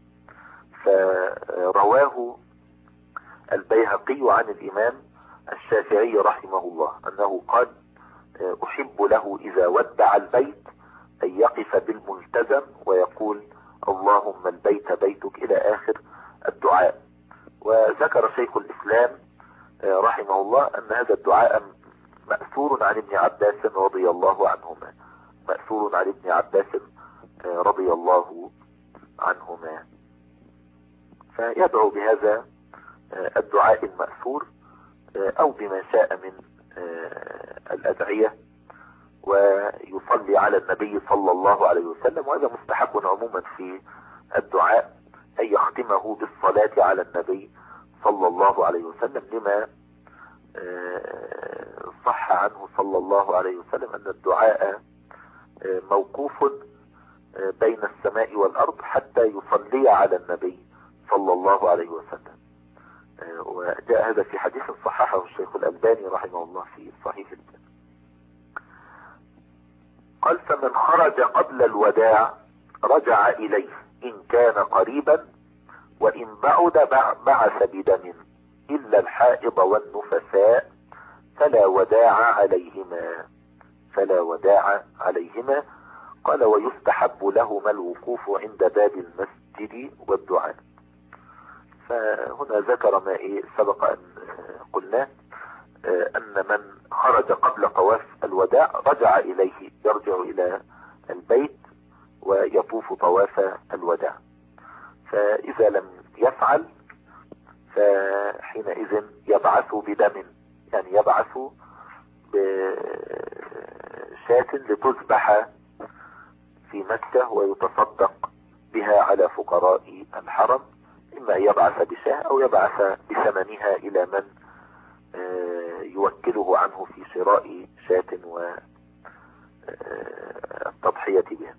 فرواه البيهقي عن الإمام الشافعي رحمه الله أنه قال أحب له إذا ودع البيت أن يقف بالملتزم ويقول اللهم البيت بيتك إلى آخر الدعاء. وذكر شيخ الإسلام رحمه الله أن هذا الدعاء مأثور عن ابن عباس رضي الله عنهما مأثور عن ابن عباس رضي الله عنهما. فيدعو بهذا الدعاء المأثور أو بما شاء من الأدعية ويصلي على النبي صلى الله عليه وسلم. وهذا مستحب عموما في الدعاء أن يختمه بالصلاة على النبي صلى الله عليه وسلم لما صح عنه صلى الله عليه وسلم أن الدعاء موقوف بين السماء والأرض حتى يصلي على النبي صلى الله عليه وسلم. وجاء هذا في حديث صححه الشيخ الألباني رحمه الله في صحيح الجامع. قال فمن خرج قبل الوداع رجع إليه إن كان قريبا، وإن بعد بعث بدم، إلا الحائض والنفساء فلا وداع عليهما فلا وداع عليهما قال ويستحب لهما الوقوف عند باب المسجد والدعاء. فهنا ذكر ما إيه سبق أن قلنا، أن من خرج قبل طواف الوداع رجع إليه، يرجع إلى البيت ويطوف طواف الوداع. فإذا لم يفعل فحينئذ يبعث بدم، يعني يبعث بشاة لتذبح في مكة ويتصدق بها على فقراء الحرم، إما يبعث بشاة أو يبعث بثمنها إلى من يوكله عنه في شراء شاة والتضحية بها.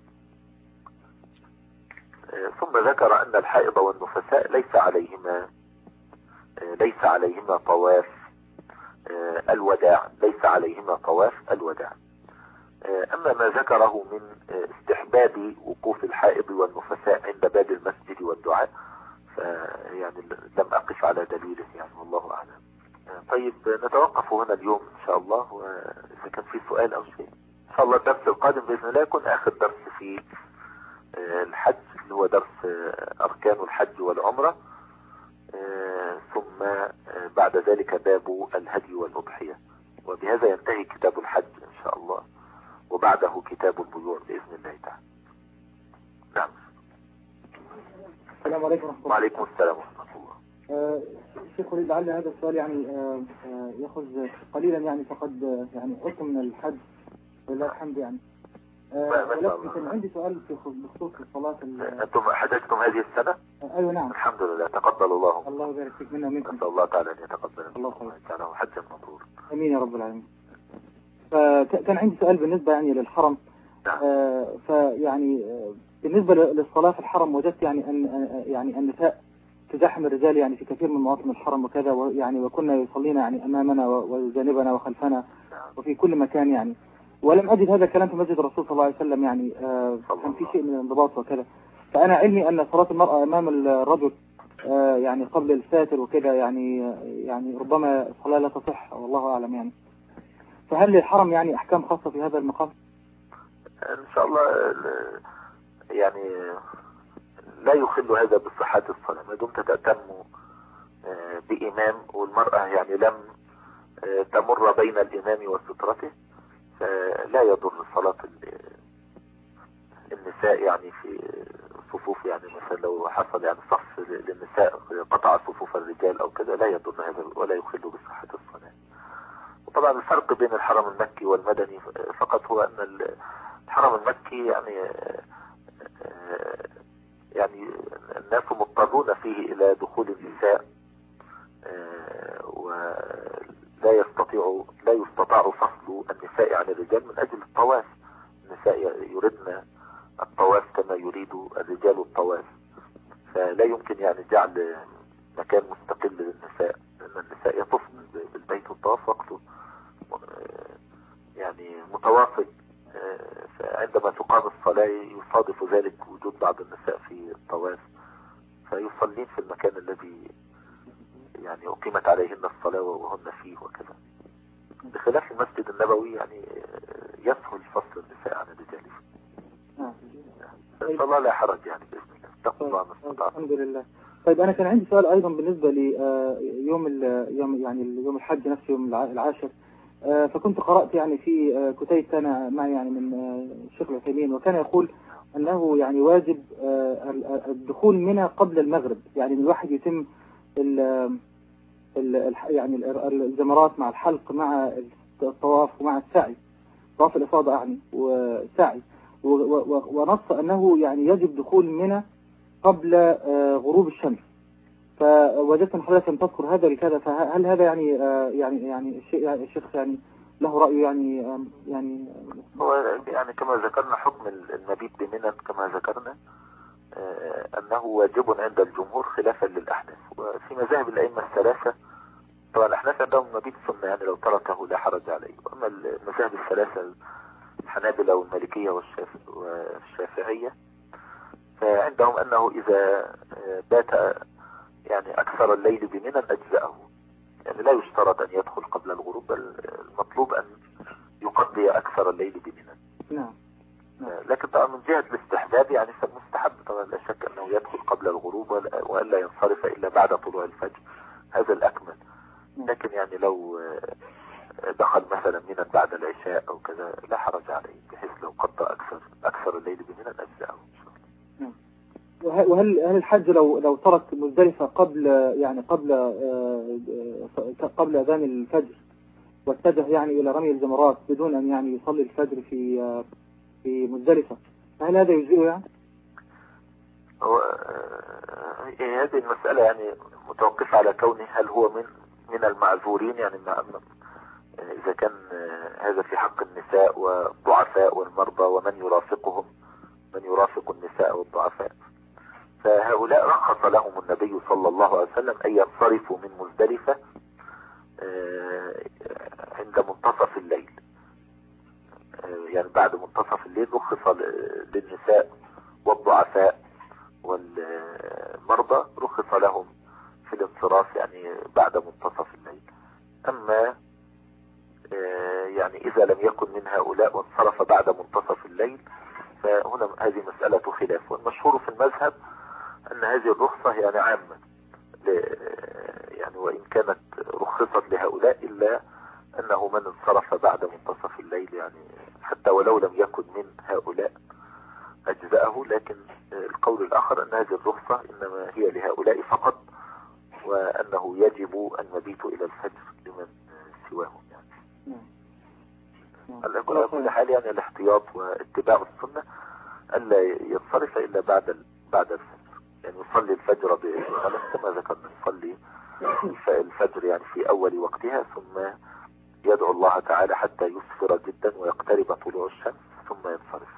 ثم ذكر أن الحائض والنفساء ليس عليهما ليس عليهما طواف الوداع ليس عليهما طواف الوداع. أما ما ذكره من استحباب وقوف الحائض والنفساء عند باب المسجد والدعاء فيعني لم أقف على دليله، يعني والله أعلم. طيب نتوقف هنا اليوم إن شاء الله، وإذا كان في سؤال أو شيء إن شاء الله الدرس القادم بإذن الله يكون آخر درس في الحج، اللي هو درس أركان الحج والعمرة، ثم بعد ذلك باب الهدي والأضحية، وبهذا ينتهي كتاب الحج إن شاء الله، وبعده كتاب البيوع بإذن الله تعالى. نعم. السلام عليكم ورحمة الله. وعليكم السلام ورحمة الله. آه شيخ وليد، لعل هذا السؤال يعني آه آه يأخذ قليلا، يعني فقد آه يعني قلت من الحج ولله الحمد يعني. آه ولكن كان عندي سؤال بخصوص الصلاة. أنتم حججتم هذه السنة؟ آه أيوة نعم. الحمد لله، تقبل الله. الله يبارك فيك منا ومنكم. نسأل الله تعالى أن يتقبل الله خير. تعالى حجا مبرور. أمين يا رب العالمين. فكان عندي سؤال بالنسبة يعني للحرم. نعم. آه فيعني آه بالنسبة للصلاة في الحرم وجدت يعني أن يعني النساء تزاحم الرجال يعني في كثير من مواطن الحرم وكذا، ويعني وكنا يصلين يعني أمامنا وجانبنا وخلفنا وفي كل مكان يعني، ولم أجد هذا الكلام في مسجد الرسول صلى الله عليه وسلم، يعني آه كان في شيء من الانضباط وكذا. فأنا علمي أن صلاة المرأة أمام الرجل آه يعني قبل الساتر وكذا يعني يعني ربما الصلاة لا تصح والله أعلم يعني. فهل للحرم يعني أحكام خاصة في هذا المقام؟ إن شاء الله يعني لا يخل هذا بصحة الصلاة ما دمت تأتم بإمام، والمرأة يعني لم تمر بين الإمام وسترته، فلا يضر صلاة النساء يعني في صفوف، يعني مثلا لو حصل يعني صف للنساء قطع صفوف الرجال أو كذا لا يضر هذا ولا يخل بصحة الصلاة. وطبعا الفرق بين الحرم المكي والمدني فقط هو أن الحرم المكي يعني يعني الناس مضطرون فيه إلى دخول النساء، ولا يستطيع لا يستطاع فصل النساء عن الرجال من أجل الطواف. النساء يردن الطواف كما يريد الرجال الطواف، فلا يمكن يعني جعل مكان مستقل للنساء، لأن النساء يطفن بالبيت والطواف وقته يعني متواصل، فعندما تقام الصلاة يصادف ذلك وجود بعض النساء في الطواف فيصلين في المكان الذي يعني أقيمت عليهن الصلاة وهن فيه وكذا، بخلاف المسجد النبوي يعني يسهل فصل النساء عن الرجال. إن شاء الله لا حرج يعني بإذن الله، اتقوا الله ما استطعتم. الحمد لله. طيب أنا كان عندي سؤال أيضا بالنسبة ليوم يوم يعني يوم الحج نفسه يوم العاشر، فكنت قرأت يعني في كتيب كان معي يعني من الشيخ العثيمين، وكان يقول أنه يعني واجب الدخول منى قبل المغرب، يعني الواحد يتم ال ال يعني الجمرات مع الحلق مع الطواف ومع السعي، طواف الإفاضة يعني وسعي، ونص أنه يعني يجب دخول منى قبل غروب الشمس. فوجدت أن حضرتك لم تذكر هذا لكذا، فهل هذا يعني آه يعني يعني الشيء يعني الشيخ يعني له رأي يعني آه يعني هو يعني كما ذكرنا حكم المبيت بمنى كما ذكرنا آه أنه واجب عند الجمهور خلافا للأحناف. وفي مذاهب الأئمة الثلاثة طبعا الأحناف عندهم المبيت سنة يعني لو تركه لا حرج عليه، وأما المذاهب الثلاثة الحنابلة والمالكية والشافعية فعندهم أنه إذا بات يعني أكثر الليل بمنى أجزأه، يعني لا يشترط أن يدخل قبل الغروب، بل المطلوب أن يقضي أكثر الليل بمنى. نعم. لكن طبعا من جهة الاستحباب يعني فالمستحب طبعا لا شك أنه يدخل قبل الغروب وألا ينصرف إلا بعد طلوع الفجر، هذا الأكمل. لكن يعني لو دخل مثلا منى بعد العشاء أو كذا لا حرج عليه، بحيث لو قضى أكثر أكثر الليل بمنى أجزأه. وهل هل الحج لو لو ترك مزدلفة قبل يعني قبل قبل أذان الفجر واتجه يعني إلى رمي الجمرات بدون أن يعني يصلي الفجر في في مزدلفة، هل هذا يجزئه يعني؟ هو هذه المسألة يعني متوقفة على كونه هل هو من من المعذورين، يعني إذا كان هذا في حق النساء والضعفاء والمرضى ومن يرافقهم من يرافق النساء والضعفاء، فهؤلاء رخص لهم النبي صلى الله عليه وسلم أن ينصرفوا من مزدلفة عند منتصف الليل، يعني بعد منتصف الليل رخص للنساء والضعفاء والمرضى رخص لهم في الانصراف يعني بعد منتصف الليل. أما يعني إذا لم يكن من هؤلاء وانصرف بعد منتصف الليل فهنا هذه مسألة خلاف، والمشهور في المذهب أن هذه الرخصة يعني عامة يعني وإن كانت رخصت لهؤلاء إلا أنه من انصرف بعد منتصف الليل يعني حتى ولو لم يكن من هؤلاء أجزاءه، لكن القول الآخر أن هذه الرخصة إنما هي لهؤلاء فقط، وأنه يجب أن نبيت إلى الفجر لمن سواهم يعني. على كل حال يعني الاحتياط واتباع السنة ألا ينصرف إلا بعد بعد الفجر، يعني يصلي الفجر بغلس كما ذكرنا، يصلي الفجر يعني في أول وقتها، ثم يدعو الله تعالى حتى يسفر جدا ويقترب طلوع الشمس ثم ينصرف.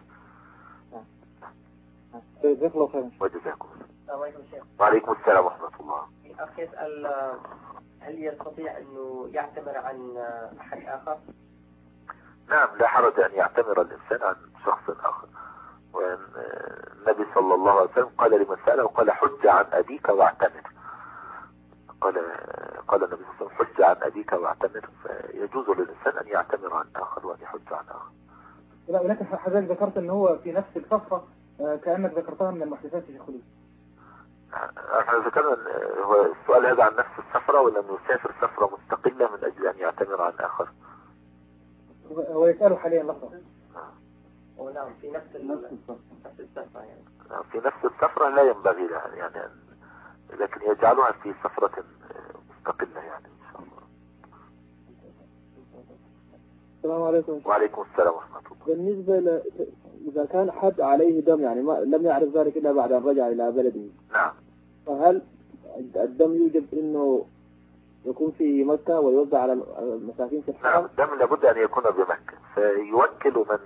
جزاك الله خيرا. وجزاكم. السلام عليكم شيخ. وعليكم السلام ورحمة الله. الأخ يسأل هل يستطيع أنه يعتمر عن أحد آخر؟ نعم لا حرج أن يعتمر الإنسان عن شخص آخر، والنبي صلى الله عليه وسلم قال لمن سأله قال حج عن أبيك واعتمر، قال قال النبي صلى الله عليه وسلم حج عن أبيك واعتمر، فيجوز للإنسان أن يعتمر عن آخر وأن يحج عن آخر. لا ولكن حضرتك ذكرت أن هو في نفس الصفحة كأنك ذكرتها من المحدثات يا شيخ خليل. احنا ذكرنا هو السؤال هذا عن نفس السفرة ولا انه يسافر سفرة مستقلة من اجل ان يعتمر عن اخر؟ هو يسأله حاليا لحظة. هو نعم في نفس نفس السفرة يعني. في نفس السفرة لا ينبغي لها يعني، لكن يجعلها في سفرة مستقلة يعني ان شاء الله. السلام عليكم. وعليكم السلام ورحمة الله. بالنسبة ل... إذا كان حد عليه دم يعني ما... لم يعرف ذلك إلا بعد أن رجع إلى بلده. نعم. فهل الدم يوجب إنه يكون في مكة ويوزع على المساكين في الحرم؟ نعم الدم لابد أن يكون بمكة، فيوكل من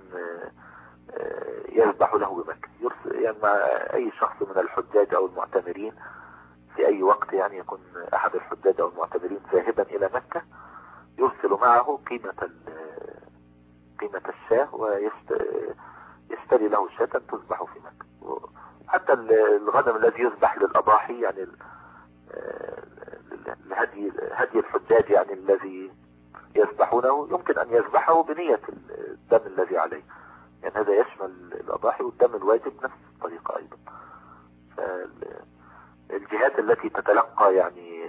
يذبح له بمكة، يرسل يعني مع أي شخص من الحجاج أو المعتمرين في أي وقت يعني يكون أحد الحجاج أو المعتمرين ذاهبا إلى مكة يرسل معه قيمة قيمة الشاة ويشتري له شاة تذبح في مكة. حتى الغنم الذي يذبح للأضاحي يعني الهدي هدي الحجاج يعني الذي يذبحونه يمكن أن يذبحه بنية الدم الذي عليه، يعني هذا يشمل الأضاحي والدم الواجب نفس الطريقة أيضا. الجهات التي تتلقى يعني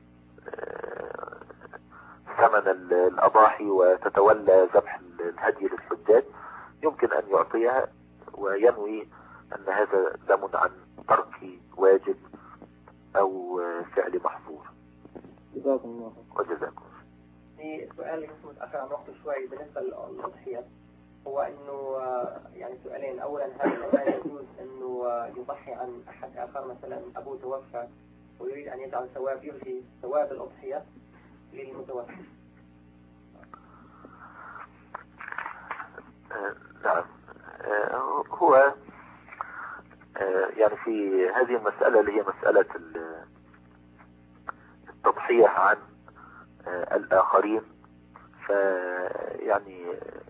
ثمن الأضاحي وتتولى ذبح الهدي للحجاج يمكن أن يعطيها وينوي أن هذا دم عن ترك واجب أو فعل محظور. جزاكم الله. وجزاكم. في سؤال يمكن متأخر عن وقته شوي بالنسبة للأضحية، هو إنه يعني سؤالين. أولا هل ما يجوز إنه يضحي عن أحد آخر، مثلا أبوه توفى ويريد أن يجعل ثواب يلغي ثواب الأضحية للمتوفي. نعم. هو يعني في هذه المسألة اللي هي مسألة التضحية عن الآخرين، فيعني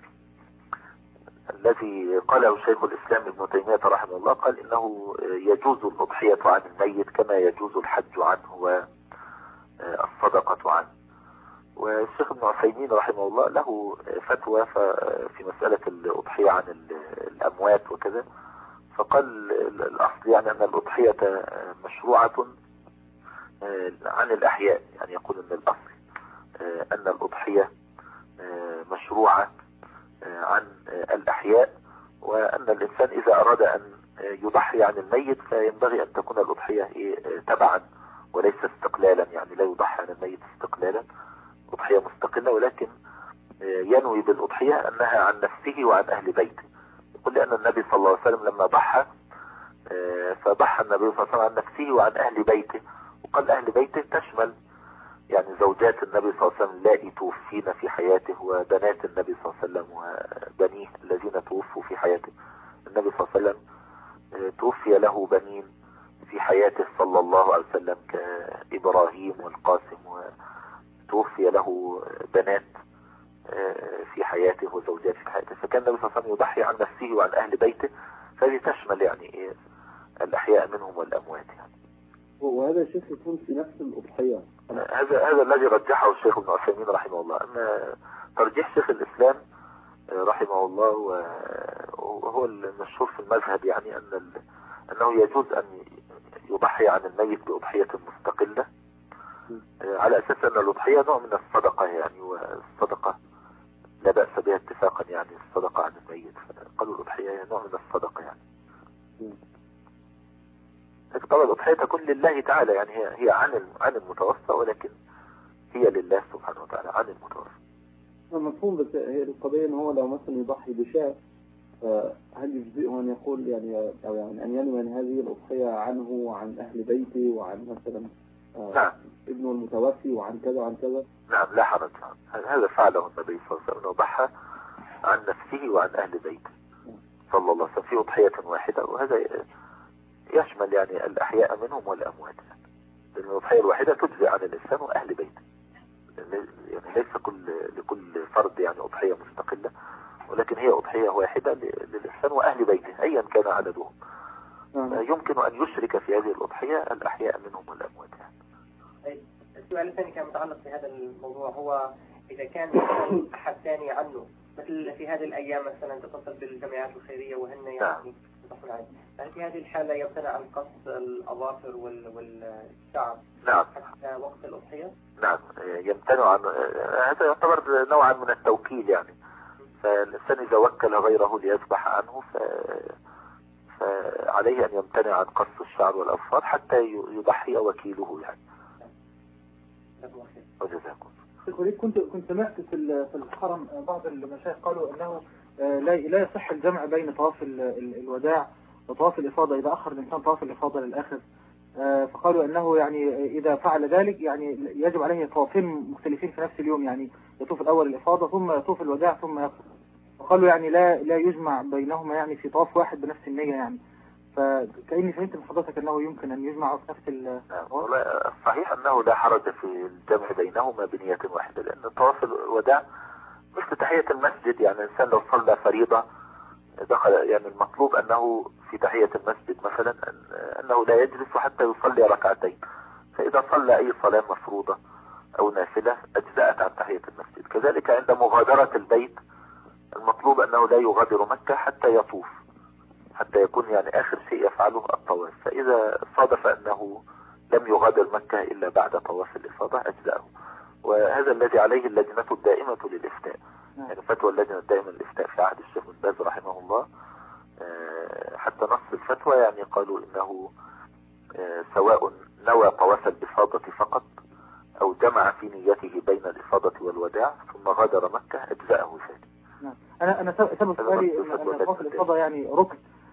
الذي قاله شيخ الإسلام ابن تيمية رحمه الله قال إنه يجوز الأضحية عن الميت كما يجوز الحج عنه والصدقة عنه. والشيخ ابن عثيمين رحمه الله له فتوى في مسألة الأضحية عن الأموات وكذا، فقال الأصل يعني أن الأضحية مشروعة عن الأحياء، يعني يقول أن الأصل أن الأضحية مشروعة عن الأحياء، وأن الإنسان إذا أراد أن يضحي عن الميت فينبغي أن تكون الأضحية تبعا وليس استقلالا، يعني لا يضحي عن الميت استقلالا، أضحية مستقلة، ولكن ينوي بالأضحية أنها عن نفسه وعن أهل بيته. يقول لأن النبي صلى الله عليه وسلم لما ضحى فضحى النبي صلى الله عليه وسلم عن نفسه وعن أهل بيته، وقال أهل بيته تشمل يعني زوجات النبي صلى الله عليه وسلم اللائي توفين في حياته، وبنات النبي صلى الله عليه وسلم وبنيه الذين توفوا في حياته. النبي صلى الله عليه وسلم توفي له بنين في حياته صلى الله عليه وسلم كإبراهيم والقاسم، وتوفي له بنات في حياته وزوجات في حياته، فكان النبي صلى الله عليه وسلم يضحي عن نفسه وعن أهل بيته، فهذه تشمل يعني الأحياء منهم والأموات يعني. وهذا الشيخ يكون في نفس الأضحية. هذا هذا الذي رجحه الشيخ ابن عثيمين رحمه الله، أن ترجيح شيخ الإسلام رحمه الله وهو المشهور في المذهب يعني أن أنه يجوز أن يضحي عن الميت بأضحية مستقلة، على أساس أن الأضحية نوع من الصدقة يعني، والصدقة لا بأس بها اتفاقا يعني، الصدقة عن الميت، فقالوا الأضحية نوع من الصدقة يعني. لكن طبعا الأضحية تكون لله تعالى، يعني هي هي عن عن المتوفى، ولكن هي لله سبحانه وتعالى عن المتوفى. مفهوم، بس هي القضية إن هو لو مثلا يضحي بشاة، هل يجزئه أن يقول يعني أو يعني أن ينوي أن هذه الأضحية عنه وعن أهل بيته وعن مثلا نعم ابنه المتوفي وعن كذا وعن كذا؟ نعم لا حرج، هذا فعله النبي صلى الله عليه وسلم، ضحى عن نفسه وعن أهل بيته صلى الله عليه وسلم في أضحية واحدة، وهذا يشمل يعني الأحياء منهم والأموات يعني. لأن الأضحية الواحدة تجزي عن الإنسان وأهل بيته، يعني ليس كل لكل فرد يعني أضحية مستقلة، ولكن هي أضحية واحدة للإنسان وأهل بيته أيا كان عددهم. يمكن أن يشرك في هذه الأضحية الأحياء منهم والأموات يعني. السؤال الثاني كان متعلق بهذا الموضوع، هو إذا كان أحد ثاني عنه مثل في هذه الأيام مثلا تتصل بالجمعيات الخيرية وهن يعني يضحون عليه، هل في هذه الحالة يمتنع عن قص الأظافر والشعر نعم حتى وقت الأضحية؟ نعم يمتنع عن هذا، يعتبر نوعا من التوكيل يعني، فالإنسان إذا وكل غيره ليذبح عنه ف... فعليه أن يمتنع عن قص الشعر والأظفار حتى يضحي وكيله يعني. وجزاكم. كنت كنت سمعت في في الحرم بعض المشايخ قالوا انه لا لا يصح الجمع بين طواف الوداع وطواف الإفاضة إذا أخر الإنسان طواف الإفاضة للآخر، فقالوا أنه يعني إذا فعل ذلك يعني يجب عليه طوافين مختلفين في نفس اليوم، يعني يطوف الأول الإفاضة ثم يطوف الوداع ثم يقصر، وقالوا يعني لا لا يجمع بينهما يعني في طواف واحد بنفس النية يعني. فكأني فهمت من حضرتك أنه يمكن أن يجمع في نفس الطواف. صحيح أنه لا حرج في الجمع بينهما بنية واحدة، لأن طواف الوداع مثل تحية المسجد، يعني الإنسان لو صلى فريضة دخل يعني المطلوب أنه في تحية المسجد مثلا أن أنه لا يجلس حتى يصلي ركعتين، فإذا صلى أي صلاة مفروضة أو نافلة أجزأت عن تحية المسجد. كذلك عند مغادرة البيت المطلوب أنه لا يغادر مكة حتى يطوف، حتى يكون يعني آخر شيء يفعله الطواف، فإذا صادف أنه لم يغادر مكة إلا بعد طواف الإفاضة أجزأه. وهذا الذي عليه اللجنة الدائمة للإفتاء، يعني فتوى اللجنة الدائمة للإفتاء في عهد الشيخ بن باز رحمه الله، حتى نص الفتوى يعني قالوا إنه سواء نوى طواف الإفاضة فقط أو جمع في نيته بين الإفاضة والوداع ثم غادر مكة أجزأه ذلك. أنا أنا سبب سؤالي أن طواف الإفاضة يعني ركن،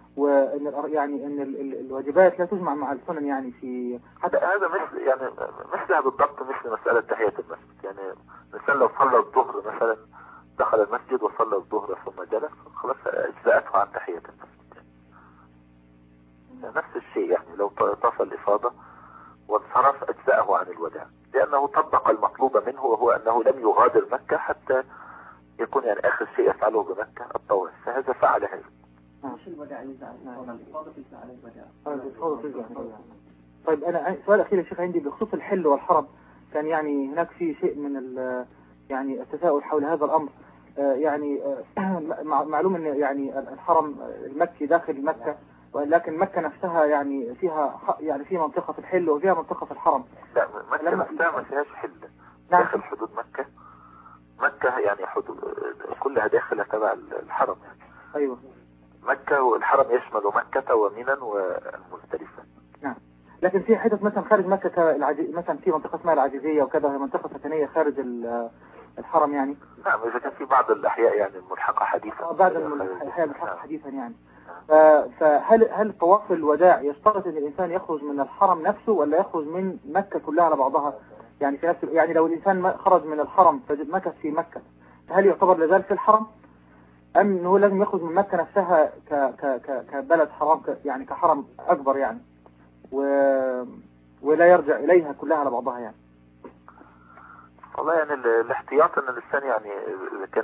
وان ال- يعني ان ال- ال- الواجبات لا تجمع مع السنن يعني في حتى هذا مثل يعني مثلها بالضبط مثل مسألة تحية المسجد. يعني الإنسان لو صلى الظهر مثلا دخل المسجد وصلى الظهر ثم جلس خلاص أجزأته عن تحية المسجد. يعني نفس الشيء يعني لو طاف الإفاضة وانصرف أجزأه عن الوداع، لأنه طبق المطلوب منه وهو أنه لم يغادر مكة حتى يكون يعني آخر شيء يفعله بمكة الطواف، فهذا فعل هذا. مش الوداع يزعل الإفاضة تزعل على الوداع. الإفاضة تزعل. طيب أنا سؤال أخير يا شيخ عندي بخصوص الحل والحرم. كان يعني هناك في شيء من ال يعني التساؤل حول هذا الأمر. آه يعني آه معلوم أن يعني الحرم المكي داخل مكة، ولكن مكة نفسها يعني فيها يعني في منطقة في الحل وفيها منطقة في الحرم. لا مكة نفسها ما فيهاش حل. نعم. داخل حدود مكة. مكة يعني حدود كلها داخلة تبع الحرم يعني. أيوة. مكة والحرم يشمل مكة ومنى والمزدلفة. نعم. لكن في حتت مثلا خارج مكة كالعجي... مثلا في منطقة اسمها العجيزية وكذا، هي منطقة سكنية خارج الحرم يعني. نعم إذا كان في بعض الأحياء يعني الملحقة حديثا. بعض الأحياء الملحقة حديثا يعني. فهل هل طواف الوداع يشترط ان الانسان يخرج من الحرم نفسه ولا يخرج من مكة كلها على بعضها؟ يعني في نفس يعني لو الانسان خرج من الحرم فمكث في مكة، هل يعتبر لازال في الحرم ام انه لازم يخرج من مكة نفسها ك ك ك كبلد حرام ك يعني كحرم اكبر يعني و ولا يرجع اليها كلها على بعضها يعني؟ والله يعني الاحتياط ان الانسان يعني اذا كان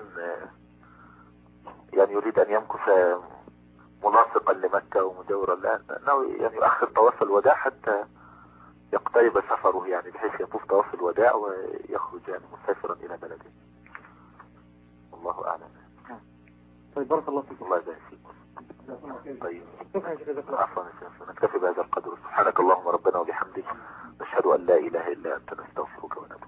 يعني يريد ان يمكث ملاصقا لمكة ومجاورا لها انه يعني يؤخر طواف الوداع حتى يقترب سفره، يعني بحيث يطوف طواف الوداع ويخرج يعني مسافرا الى بلده. الله اعلم. طيب بارك الله فيك. الله يبارك فيك. طيب شكرا. عفوا نكتفي بهذا القدر. سبحانك اللهم ربنا وبحمدك نشهد ان لا اله الا انت نستغفرك ونتوب